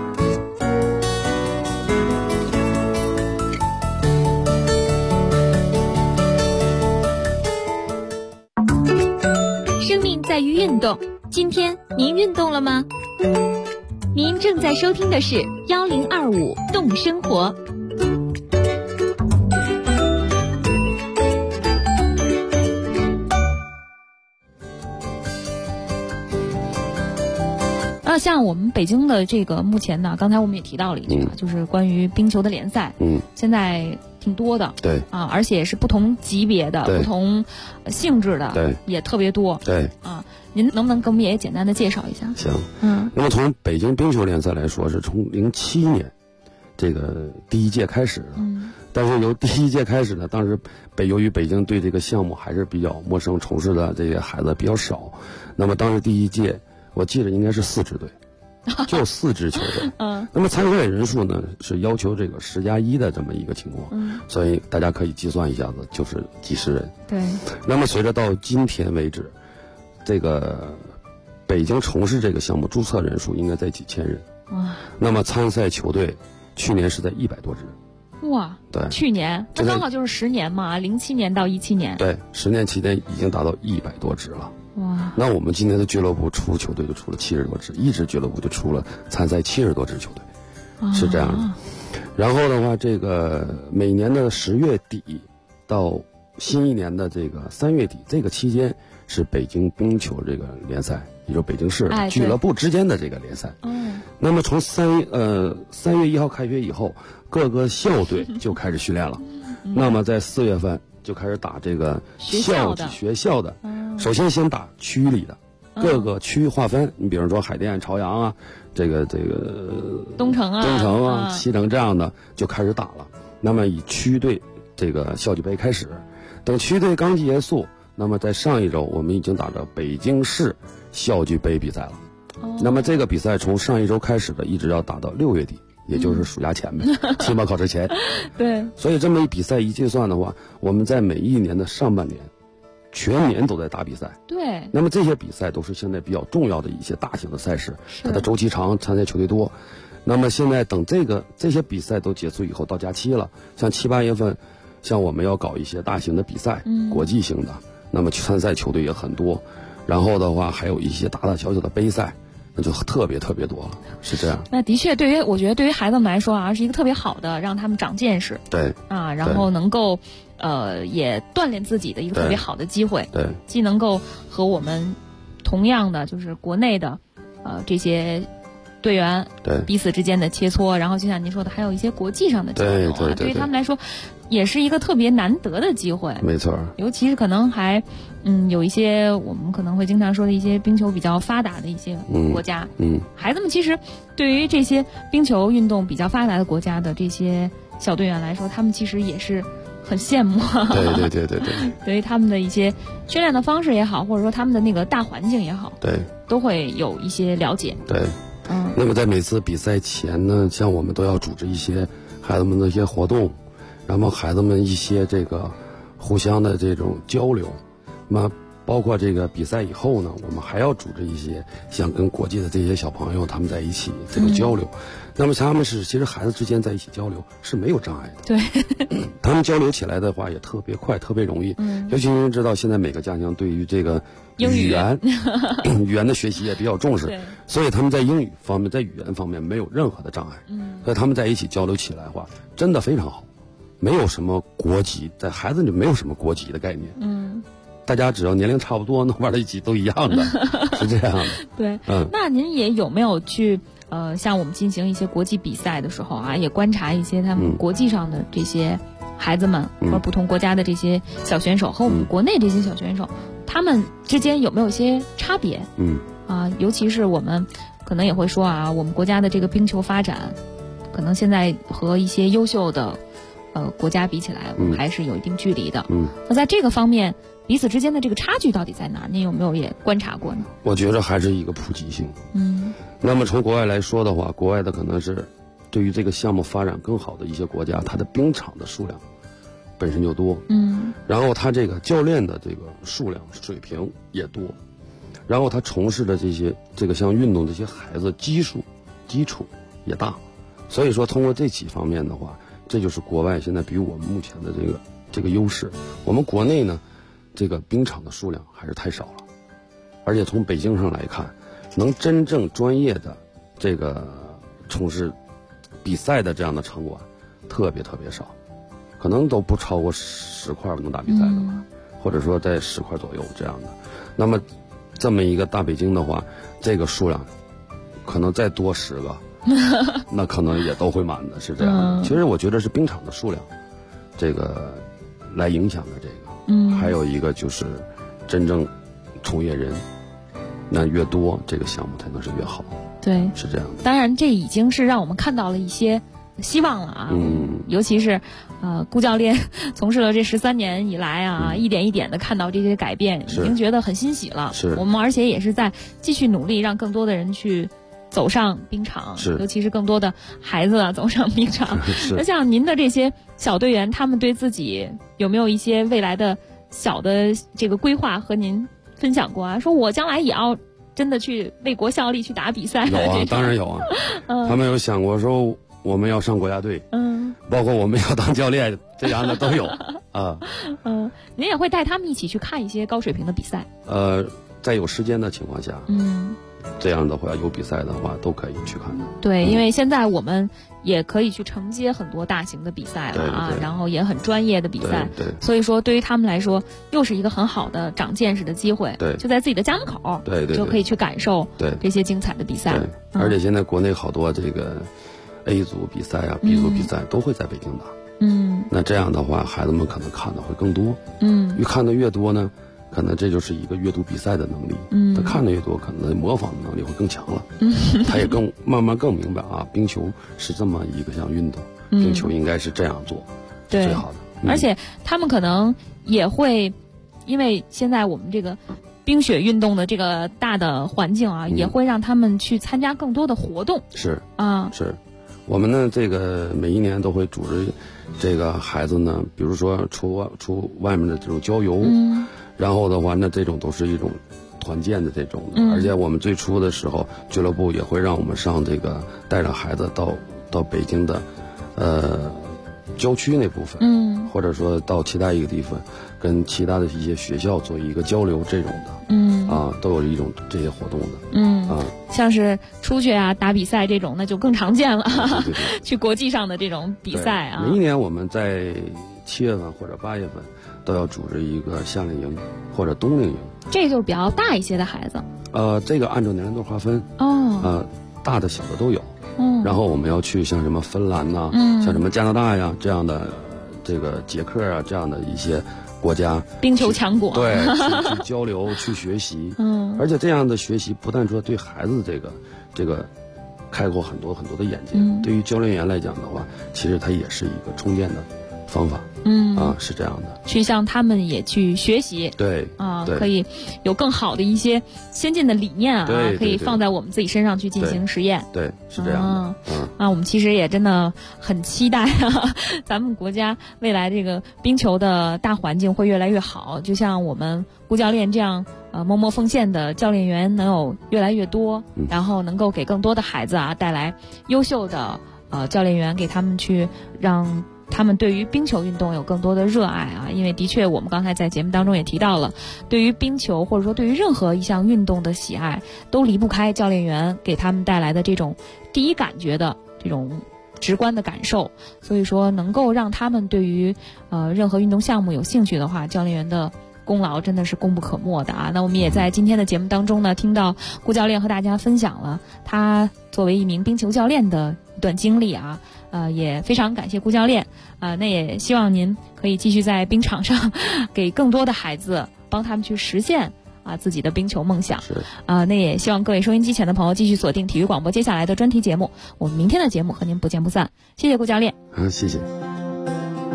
Speaker 8: 在于运动，今天您运动了吗？您正在收听的是1025动生活。
Speaker 10: 像我们北京的这个目前呢，刚才我们也提到了一句，就是关于冰球的联赛，现在挺多的，
Speaker 6: 对
Speaker 10: 啊，而且是不同级别的、不同性质的，
Speaker 6: 对，
Speaker 10: 也特别多，
Speaker 6: 对
Speaker 10: 啊，您能不能给我们也简单的介绍一下？
Speaker 6: 行，那么从北京冰球联赛来说，是从07年这个第一届开始的，但是由第一届开始呢，当时由于北京对这个项目还是比较陌生，从事的这些孩子比较少，那么当时第一届我记得应该是4支队。就4支球队，那么参赛人数呢是要求这个10+1的这么一个情况，所以大家可以计算一下子，就是几十人。
Speaker 10: 对。
Speaker 6: 那么随着到今天为止，这个北京从事这个项目注册人数应该在几千人。哇。那么参赛球队去年是在100多支。
Speaker 10: 哇。
Speaker 6: 对。
Speaker 10: 去年那刚好就是10年嘛，07年到17年。
Speaker 6: 对，10年期间已经达到100多支了。
Speaker 10: 哇！
Speaker 6: 那我们今年的俱乐部出球队就出了70多支，一支俱乐部就出了参赛70多支球队，是这样的。然后的话，这个每年的10月底到新一年的这个3月底这个期间是北京冰球这个联赛，也就是北京市俱乐部之间的这个联赛。那么从3月1号开学以后，各个校队就开始训练了。那么在4月份就开始打这个学校的。首先打区里的，各个区划分，你比如说海淀、朝阳啊，这个
Speaker 10: 东城
Speaker 6: 啊、西城这样的就开始打了。那么以区队这个校际杯开始，等区队刚结束，那么在上一周我们已经打着北京市校际杯比赛了。那么这个比赛从上一周开始的，一直要打到6月底。也就是暑假前呗，期末考试前。
Speaker 10: 对。
Speaker 6: 所以这么一比赛一计算的话，我们在每一年的上半年，全年都在打比赛。
Speaker 10: 对。
Speaker 6: 那么这些比赛都是现在比较重要的一些大型的赛事，它的周期长，参赛球队多。那么现在等这些比赛都结束以后，到假期了，像7、8月份，像我们要搞一些大型的比赛，国际性的，那么参赛球队也很多。然后的话，还有一些大大小小的杯赛。那就特别多了，是这样。
Speaker 10: 那的确，我觉得对于孩子们来说啊，是一个特别好的让他们长见识，
Speaker 6: 对
Speaker 10: 啊，然后能够也锻炼自己的一个特别好的机会，
Speaker 6: 对，
Speaker 10: 既能够和我们同样的就是国内的这些队员
Speaker 6: 对
Speaker 10: 彼此之间的切磋，然后就像您说的，还有一些国际上的交流啊，对于他们来说也是一个特别难得的机会，
Speaker 6: 没错。
Speaker 10: 尤其是可能还有一些我们可能会经常说的一些冰球比较发达的一些国家，孩子们其实对于这些冰球运动比较发达的国家的这些小队员来说，他们其实也是很羡慕。
Speaker 6: 对。
Speaker 10: 对于他们的一些训练的方式也好，或者说他们的那个大环境也好，
Speaker 6: 对，
Speaker 10: 都会有一些了解。
Speaker 6: 对，那么在每次比赛前呢，像我们都要组织一些孩子们的一些活动，然后孩子们一些这个互相的这种交流。那么包括这个比赛以后呢，我们还要组织一些像跟国际的这些小朋友他们在一起这种交流。那么他们其实孩子之间在一起交流是没有障碍的。
Speaker 10: 对。
Speaker 6: 他们交流起来的话也特别快，特别容易。尤其您知道现在每个家庭对于这个语言的学习也比较重视，所以他们在英语方面，在语言方面没有任何的障碍。所以他们在一起交流起来的话真的非常好，没有什么国籍，在孩子里没有什么国籍的概念。大家只要年龄差不多，能玩到一起都一样的，是这样的。
Speaker 10: 对，那您也有没有去像我们进行一些国际比赛的时候啊，也观察一些他们国际上的这些孩子们，或者不同国家的这些小选手和我们国内这些小选手，他们之间有没有一些差别？尤其是我们可能也会说啊，我们国家的这个冰球发展，可能现在和一些优秀的国家比起来，我们还是有一定距离的。
Speaker 6: 那
Speaker 10: 在这个方面，彼此之间的这个差距到底在哪？您有没有也观察过呢？
Speaker 6: 我觉得还是一个普及性。那么从国外来说的话，国外的可能是对于这个项目发展更好的一些国家，它的冰场的数量本身就多，然后它这个教练的这个数量水平也多，然后他从事的这个项运动这些孩子基础也大，所以说通过这几方面的话，这就是国外现在比我们目前的这个优势。我们国内呢，这个冰场的数量还是太少了，而且从北京上来看，能真正专业的这个从事比赛的这样的场馆特别少，可能都不超过10块能打比赛的吧，或者说在10块左右这样的。那么这么一个大北京的话，这个数量可能再多10个那可能也都会满的，是这样的。其实我觉得是冰场的数量这个来影响的这个，还有一个就是真正从业人那越多，这个项目才能是越好。
Speaker 10: 对，
Speaker 6: 是这样的。
Speaker 10: 当然这已经是让我们看到了一些希望了啊。尤其是顾教练从事了这13年以来啊，一点一点的看到这些改变，已经觉得很欣喜了。
Speaker 6: 是
Speaker 10: 我们而且也是在继续努力，让更多的人去走上冰场，尤其是更多的孩子走上冰场。那像您的这些小队员，他们对自己有没有一些未来的小的这个规划和您分享过啊？说我将来也要真的去为国效力，去打比赛。
Speaker 6: 有啊，当然有啊。他们有想过说我们要上国家队，包括我们要当教练，这样的都有啊。
Speaker 10: 您也会带他们一起去看一些高水平的比赛？
Speaker 6: 在有时间的情况下，这样的话有比赛的话都可以去看的。
Speaker 10: 对，因为现在我们也可以去承接很多大型的比赛了啊，然后也很专业的比赛，所以说对于他们来说又是一个很好的长见识的机会。
Speaker 6: 对，
Speaker 10: 就在自己的家门口，就可以去感受这些精彩的比赛。
Speaker 6: 而且现在国内好多这个 A 组比赛啊、B 组比赛都会在北京打。那这样的话，孩子们可能看的会更多。越看的越多呢，可能这就是一个阅读比赛的能力。他看的越多，可能模仿的能力会更强了。他也慢慢更明白啊，冰球是这么一个项运动，冰球应该是这样做，是最好的。
Speaker 10: 而且他们可能也会，因为现在我们这个冰雪运动的这个大的环境啊，也会让他们去参加更多的活动。
Speaker 6: 是我们呢，这个每一年都会组织这个孩子呢，比如说出外面的这种郊游，然后的话，那这种都是一种团建的这种的。而且我们最初的时候，俱乐部也会让我们上这个带着孩子到北京的郊区那部分，或者说到其他一个地方，跟其他的一些学校做一个交流这种的，都有一种这些活动的，
Speaker 10: 像是出去啊打比赛这种，那就更常见了。对去国际上的这种比赛啊，
Speaker 6: 每一年我们在7月份或者8月份都要组织一个夏令营或者冬令营，
Speaker 10: 这就是比较大一些的孩子。
Speaker 6: 这个按照年龄段划分，大的小的都有。然后我们要去像什么芬兰呐，像什么加拿大呀这样的，这个捷克啊这样的一些国家，
Speaker 10: 冰球强国，
Speaker 6: 对，去交流去学习。而且这样的学习不但说对孩子这个开阔很多很多的眼界，对于教练员来讲的话，其实它也是一个充电的方法。是这样的，
Speaker 10: 去向他们也去学习。
Speaker 6: 对
Speaker 10: 可以有更好的一些先进的理念啊，可以放在我们自己身上去进行实验。
Speaker 6: 对，是这样的。
Speaker 10: 我们其实也真的很期待咱们国家未来这个冰球的大环境会越来越好，就像我们顾教练这样默默奉献的教练员能有越来越多，然后能够给更多的孩子带来优秀的教练员，给他们去让他们对于冰球运动有更多的热爱啊，因为的确我们刚才在节目当中也提到了，对于冰球或者说对于任何一项运动的喜爱，都离不开教练员给他们带来的这种第一感觉的这种直观的感受。所以说能够让他们对于任何运动项目有兴趣的话，教练员的功劳真的是功不可没的啊。那我们也在今天的节目当中呢，听到顾教练和大家分享了他作为一名冰球教练的一段经历啊，也非常感谢顾教练那也希望您可以继续在冰场上给更多的孩子帮他们去实现自己的冰球梦想。那也希望各位收音机前的朋友继续锁定体育广播接下来的专题节目，我们明天的节目和您不见不散。谢谢顾教练。
Speaker 6: 谢谢。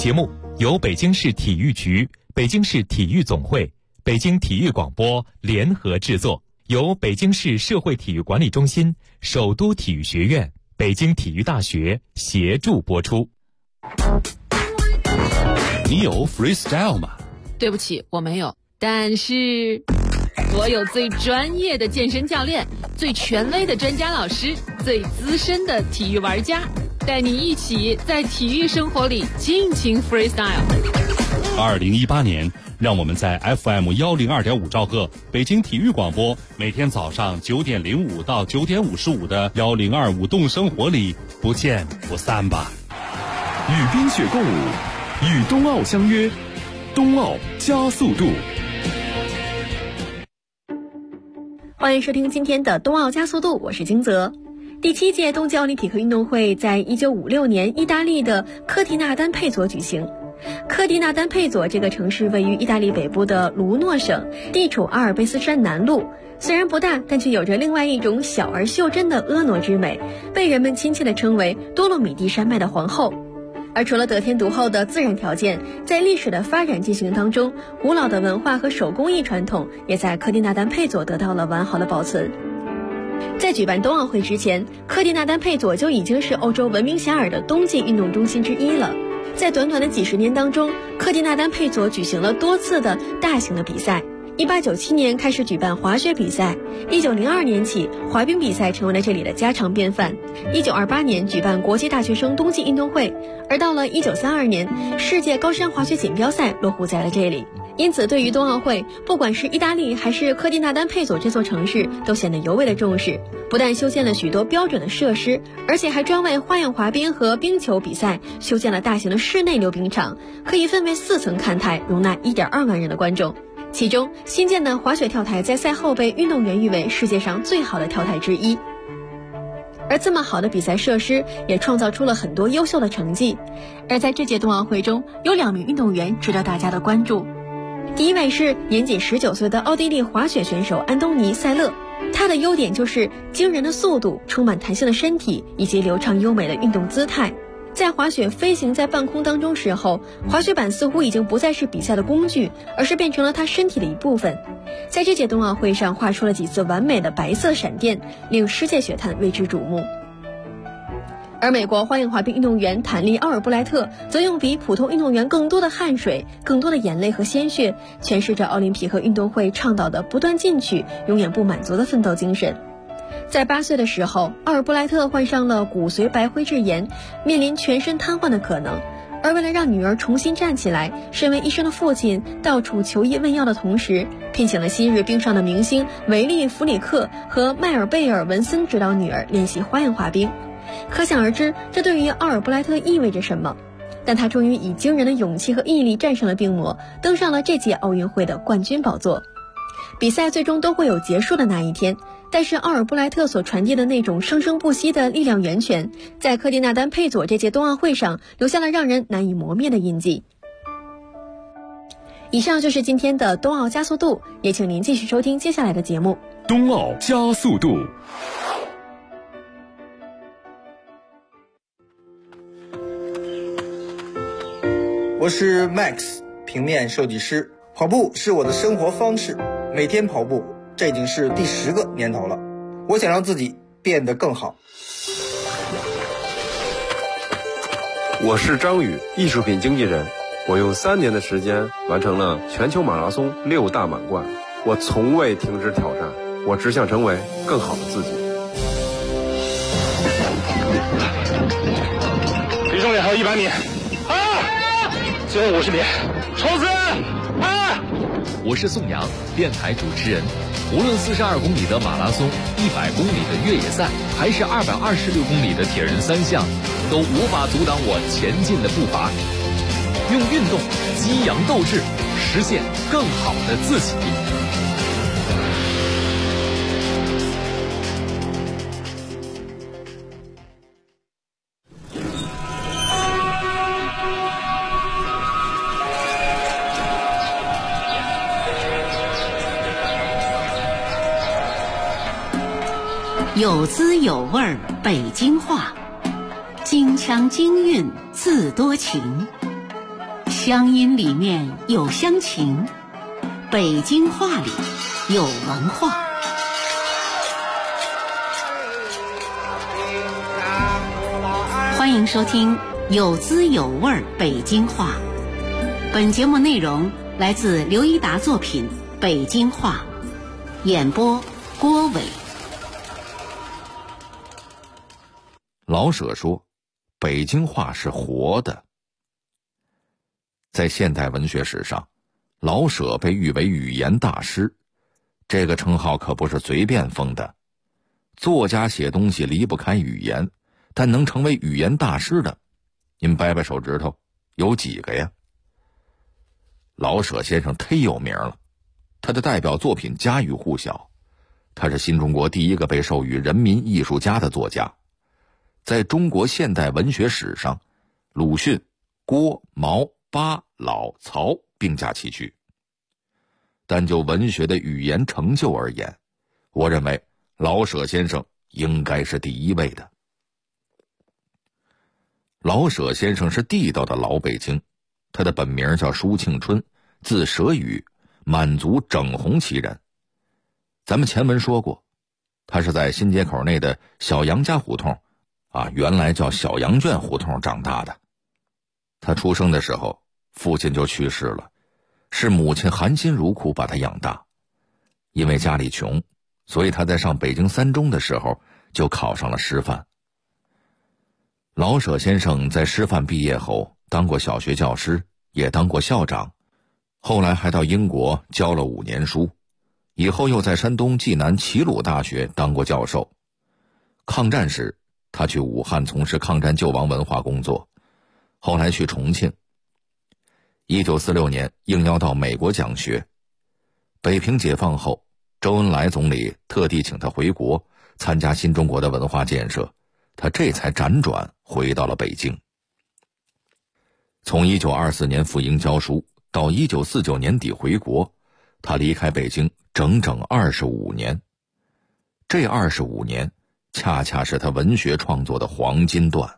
Speaker 9: 节目由北京市体育局、北京市体育总会、北京体育广播联合制作，由北京市社会体育管理中心、首都体育学院、北京体育大学协助播出。
Speaker 4: 你有 freestyle 吗？
Speaker 10: 对不起，我没有。但是我有最专业的健身教练，最权威的专家老师，最资深的体育玩家，带你一起在体育生活里尽情 freestyle。
Speaker 4: 2018年，让我们在 FM 102.5兆赫北京体育广播，每天早上9点05到9点55的1025动生活里不见不散吧。
Speaker 2: 与冰雪共舞，与冬奥相约，冬奥加速度。
Speaker 11: 欢迎收听今天的冬奥加速度，我是金泽。第7届冬季奥林匹克运动会在1956年意大利的科蒂纳丹佩佐举行。科蒂纳丹佩佐这个城市位于意大利北部的卢诺省，地处阿尔卑斯山南麓，虽然不大，但却有着另外一种小而袖珍的婀娜之美，被人们亲切地称为多洛米蒂山脉的皇后。而除了得天独厚的自然条件，在历史的发展进行当中，古老的文化和手工艺传统也在科蒂纳丹佩佐得到了完好的保存。在举办冬奥会之前，科蒂纳丹佩佐就已经是欧洲闻名遐迩的冬季运动中心之一了。在短短的几十年当中，科蒂纳丹佩佐举行了多次的大型的比赛。1897年开始举办滑雪比赛，1902年起滑冰比赛成为了这里的家常便饭。1928年举办国际大学生冬季运动会，而到了1932年，世界高山滑雪锦标赛落户在了这里。因此对于冬奥会，不管是意大利还是科蒂纳丹佩佐这座城市都显得尤为的重视，不但修建了许多标准的设施，而且还专为花样滑冰和冰球比赛修建了大型的室内溜冰场，可以分为4层看台，容纳1.2万人的观众。其中新建的滑雪跳台在赛后被运动员誉为世界上最好的跳台之一。而这么好的比赛设施也创造出了很多优秀的成绩。而在这届冬奥会中，有2名运动员值得大家的关注。第一位是年仅19岁的奥地利滑雪选手安东尼·塞勒，他的优点就是惊人的速度、充满弹性的身体以及流畅优美的运动姿态。在滑雪飞行在半空当中时候，滑雪板似乎已经不再是比赛的工具，而是变成了他身体的一部分。在这届冬奥会上画出了几次完美的白色闪电，令世界雪坛为之瞩目。而美国花样滑冰运动员坦利·奥尔布莱特则用比普通运动员更多的汗水、更多的眼泪和鲜血，诠释着奥林匹克运动会倡导的不断进取、永远不满足的奋斗精神。在8岁的时候，奥尔布莱特患上了骨髓白灰质炎，面临全身瘫痪的可能。而为了让女儿重新站起来，身为医生的父亲到处求医问药的同时，聘请了昔日冰上的明星维利·弗里克和迈尔贝尔·文森指导女儿练习花样滑冰。可想而知，这对于奥尔布莱特意味着什么。但他终于以惊人的勇气和毅力战胜了病魔，登上了这届奥运会的冠军宝座。比赛最终都会有结束的那一天，但是奥尔布莱特所传递的那种生生不息的力量源泉，在科蒂纳丹佩佐这届冬奥会上留下了让人难以磨灭的印记。以上就是今天的冬奥加速度，也请您继续收听接下来的节目。
Speaker 2: 冬奥加速度。
Speaker 12: 我是 Max， 平面设计师。跑步是我的生活方式，每天跑步，这已经是第10个年头了。我想让自己变得更好。
Speaker 13: 我是张宇，艺术品经纪人。我用3年的时间完成了全球马拉松6大满贯。我从未停止挑战，我只想成为更好的自己。
Speaker 14: 离终点还有100米。最后50米，冲刺！
Speaker 15: 我是宋阳，电台主持人。无论42公里的马拉松、100公里的越野赛，还是226公里的铁人3项，都无法阻挡我前进的步伐。用运动激扬斗志，实现更好的自己。
Speaker 1: 有滋有味儿北京话，京腔京韵自多情。
Speaker 16: 乡音里面有乡情，北京话里有文化。欢迎收听有滋有味北京话。本节目内容来自刘一达作品《北京话》，演播郭伟。
Speaker 17: 老舍说，北京话是活的。在现代文学史上，老舍被誉为语言大师，这个称号可不是随便封的。作家写东西离不开语言，但能成为语言大师的，您掰掰手指头，有几个呀？老舍先生忒有名了，他的代表作品家喻户晓，他是新中国第一个被授予人民艺术家的作家。在中国现代文学史上，鲁迅、郭、毛、巴、老、曹并驾齐驱。但就文学的语言成就而言，我认为老舍先生应该是第一位的。老舍先生是地道的老北京，他的本名叫舒庆春，字舍宇，满族整红旗人。咱们前文说过，他是在新街口内的小杨家胡同原来叫小羊圈胡同长大的。他出生的时候，父亲就去世了，是母亲含辛茹苦把他养大。因为家里穷，所以他在上北京三中的时候就考上了师范。老舍先生在师范毕业后当过小学教师，也当过校长，后来还到英国教了5年书，以后又在山东济南齐鲁大学当过教授。抗战时，他去武汉从事抗战救亡文化工作，后来去重庆。1946年应邀到美国讲学。北平解放后，周恩来总理特地请他回国参加新中国的文化建设，他这才辗转回到了北京。从1924年赴英教书到1949年底回国，他离开北京整整25年。这25年恰恰是他文学创作的黄金段。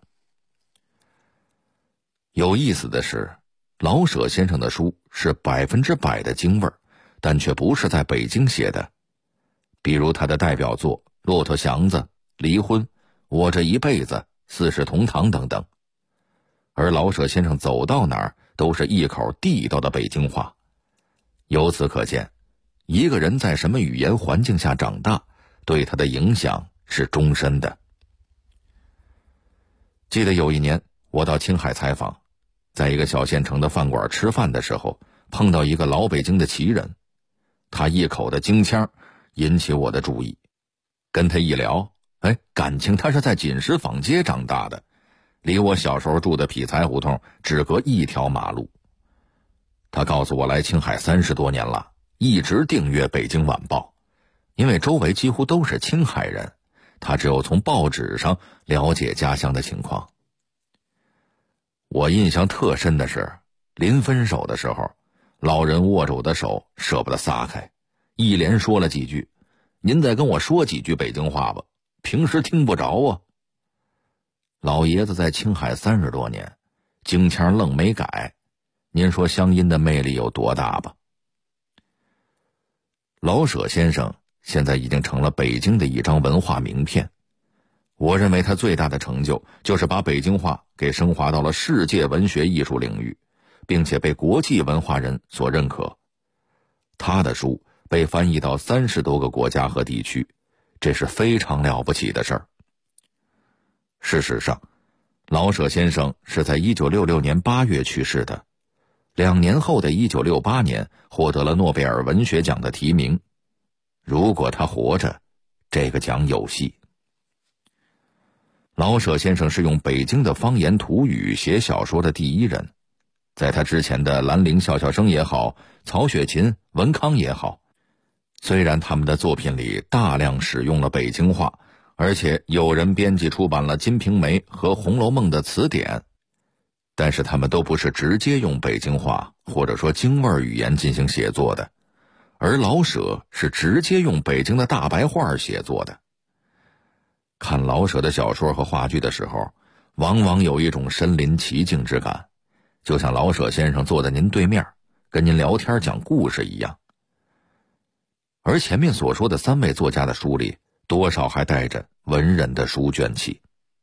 Speaker 17: 有意思的是，老舍先生的书是100%的京味儿，但却不是在北京写的。比如他的代表作《骆驼祥子》《离婚》《我这一辈子》《四世同堂》等等。而老舍先生走到哪儿都是一口地道的北京话。由此可见，一个人在什么语言环境下长大，对他的影响是终身的。记得有一年我到青海采访，在一个小县城的饭馆吃饭的时候，碰到一个老北京的旗人，他一口的京腔引起我的注意。跟他一聊，感情他是在锦石坊街长大的，离我小时候住的匹才胡同只隔一条马路。他告诉我来青海30多年了，一直订阅《北京晚报》，因为周围几乎都是青海人，他只有从报纸上了解家乡的情况。我印象特深的是，临分手的时候，老人握着我的手舍不得撒开，一连说了几句：“您再跟我说几句北京话吧，平时听不着啊。”老爷子在青海30多年，京腔愣没改，您说乡音的魅力有多大吧？老舍先生现在已经成了北京的一张文化名片。我认为他最大的成就就是把北京话给升华到了世界文学艺术领域，并且被国际文化人所认可。他的书被翻译到30多个国家和地区，这是非常了不起的事儿。事实上，老舍先生是在1966年8月去世的，2年后的1968年获得了诺贝尔文学奖的提名。如果他活着，这个奖有戏。老舍先生是用北京的方言土语写小说的第一人，在他之前的兰陵笑笑生也好，曹雪芹、文康也好，虽然他们的作品里大量使用了北京话，而且有人编辑出版了《金瓶梅》和《红楼梦》的词典，但是他们都不是直接用北京话或者说京味语言进行写作的，而老舍是直接用北京的大白话写作的。看老舍的小说和话剧的时候，往往有一种身临其境之感， 就像老舍先生坐在您对面，跟您聊天讲故事一样。而前面所说的3位作家的书里，多少还带着文人的书卷气。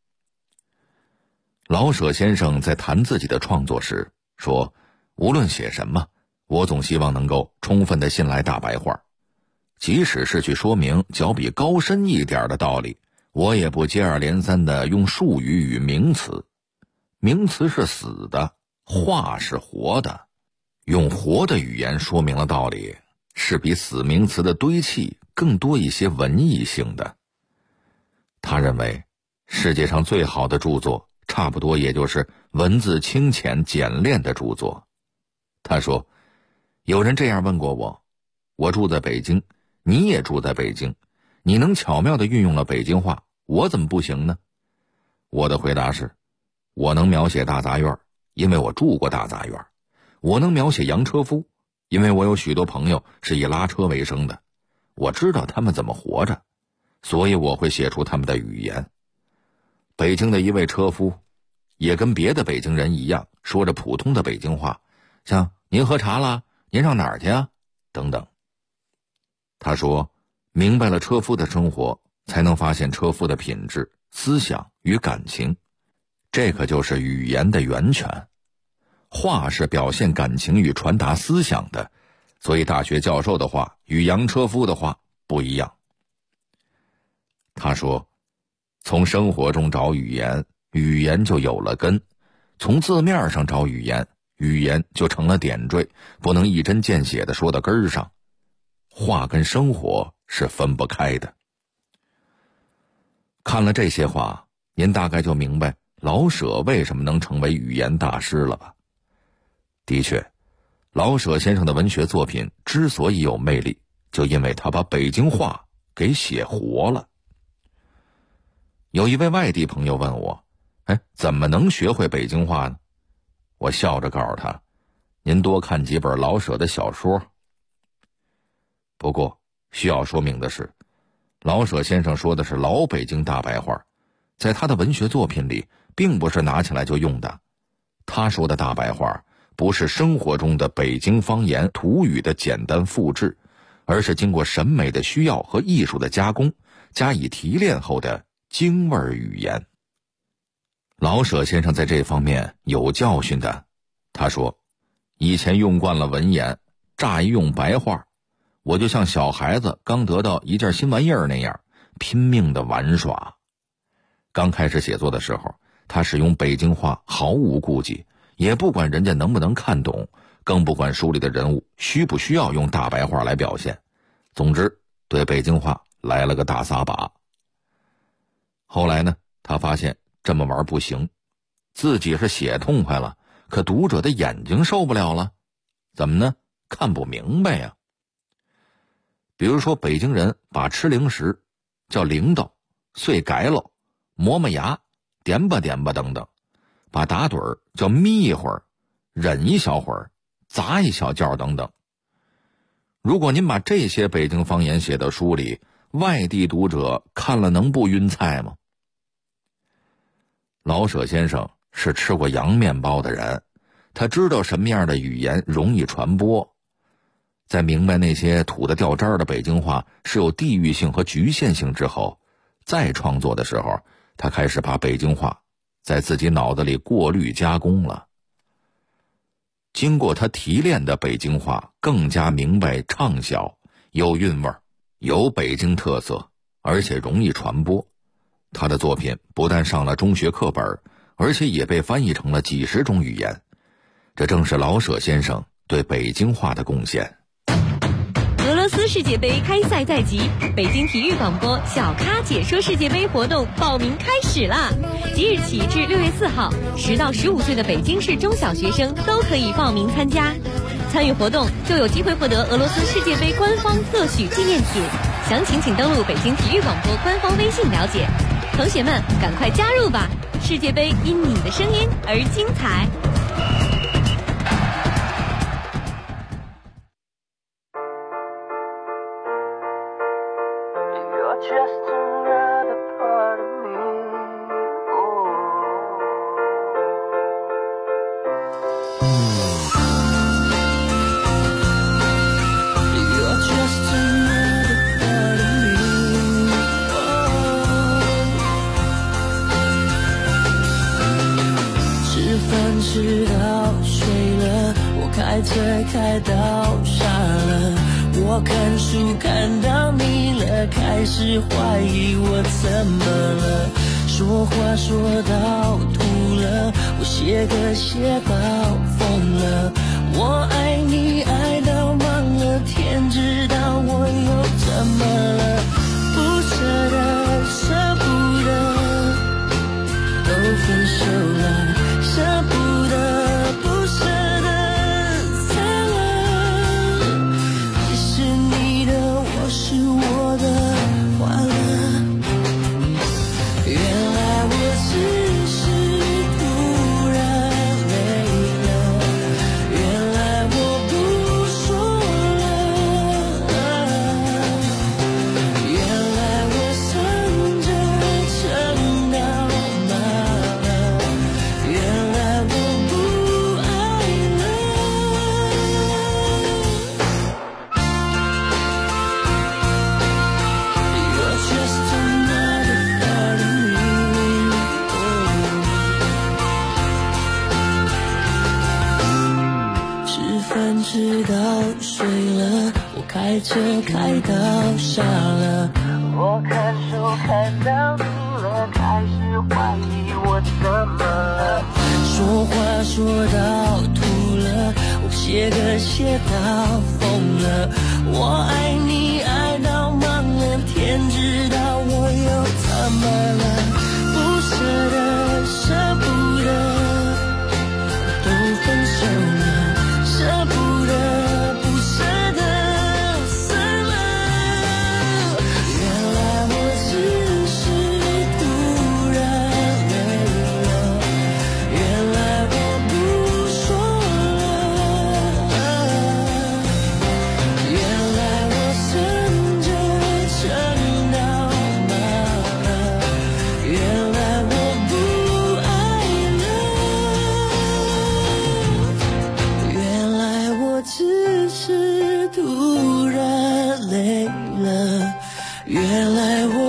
Speaker 17: 老舍先生在谈自己的创作时说，无论写什么，我总希望能够充分地信赖大白话，即使是去说明较比高深一点的道理，我也不接二连三地用术语与名词。名词是死的，话是活的，用活的语言说明了道理，是比死名词的堆砌更多一些文艺性的。他认为世界上最好的著作差不多也就是文字清浅简练的著作。他说，有人这样问过我，我住在北京，你也住在北京，你能巧妙地运用了北京话，我怎么不行呢？我的回答是，我能描写大杂院，因为我住过大杂院；我能描写洋车夫，因为我有许多朋友是以拉车为生的，我知道他们怎么活着，所以我会写出他们的语言。北京的一位车夫也跟别的北京人一样，说着普通的北京话，像您喝茶啦，您上哪儿去啊等等。他说，明白了车夫的生活，才能发现车夫的品质、思想与感情，这可就是语言的源泉。话是表现感情与传达思想的，所以大学教授的话与洋车夫的话不一样。他说，从生活中找语言，语言就有了根；从字面上找语言，语言就成了点缀，不能一针见血地说到根儿上。话跟生活是分不开的。看了这些话，您大概就明白老舍为什么能成为语言大师了吧？的确，老舍先生的文学作品之所以有魅力，就因为他把北京话给写活了。有一位外地朋友问我，怎么能学会北京话呢？我笑着告诉他，您多看几本老舍的小说。不过需要说明的是，老舍先生说的是老北京大白话，在他的文学作品里并不是拿起来就用的。他说的大白话不是生活中的北京方言土语的简单复制，而是经过审美的需要和艺术的加工，加以提炼后的京味语言。老舍先生在这方面有教训的。他说，以前用惯了文言，乍一用白话，我就像小孩子刚得到一件新玩意儿那样，拼命的玩耍。刚开始写作的时候，他使用北京话毫无顾忌，也不管人家能不能看懂，更不管书里的人物需不需要用大白话来表现。总之，对北京话来了个大撒把。后来呢，他发现这么玩不行，自己是写痛快了，可读者的眼睛受不了了。怎么呢？看不明白呀。比如说，北京人把吃零食叫铃铛、碎改了、磨磨牙、点吧点吧等等，把打盹儿叫眯一会儿、忍一小会儿、砸一小觉等等。如果您把这些北京方言写到书里，外地读者看了能不晕菜吗？老舍先生是吃过洋面包的人，他知道什么样的语言容易传播。在明白那些土得掉渣的北京话是有地域性和局限性之后，再创作的时候，他开始把北京话在自己脑子里过滤加工了。经过他提炼的北京话更加明白畅销，有韵味，有北京特色，而且容易传播。他的作品不但上了中学课本，而且也被翻译成了几十种语言。这正是老舍先生对北京话的贡献。
Speaker 8: 俄罗斯世界杯开赛在即，北京体育广播小咖解说世界杯活动报名开始啦！即日起至6月4号，10到15岁的北京市中小学生都可以报名参加。参与活动就有机会获得俄罗斯世界杯官方特许纪念品，详情请登录北京体育广播官方微信了解。同学们，赶快加入吧！世界杯因你的声音而精彩。
Speaker 18: 我看书看到腻了，开始怀疑我怎么了，说话说到吐了，我写歌写到疯了，我爱你爱到忘了，天知道我又怎么了，不舍得舍不得都分手了，舍不得不舍得散了，你是你的，我是我的，完了，原来我只是突然累了，原来我不说了，原来我算着撑到麻了，原来我不爱了。You're just another part of me. 吃饭吃到睡了，我开车开到傻了，我看书看到腻了，开始怀疑我怎么了，说话说到吐了，我写歌写到疯了，我爱你爱到忘了，天知道我又怎么了，不舍得舍不得都分手了，舍不得不舍得散了，原来我只是突然累了，原来我不说了，原来我算着撑到麻了，原来我不爱了，原来我只是突然累了，原来我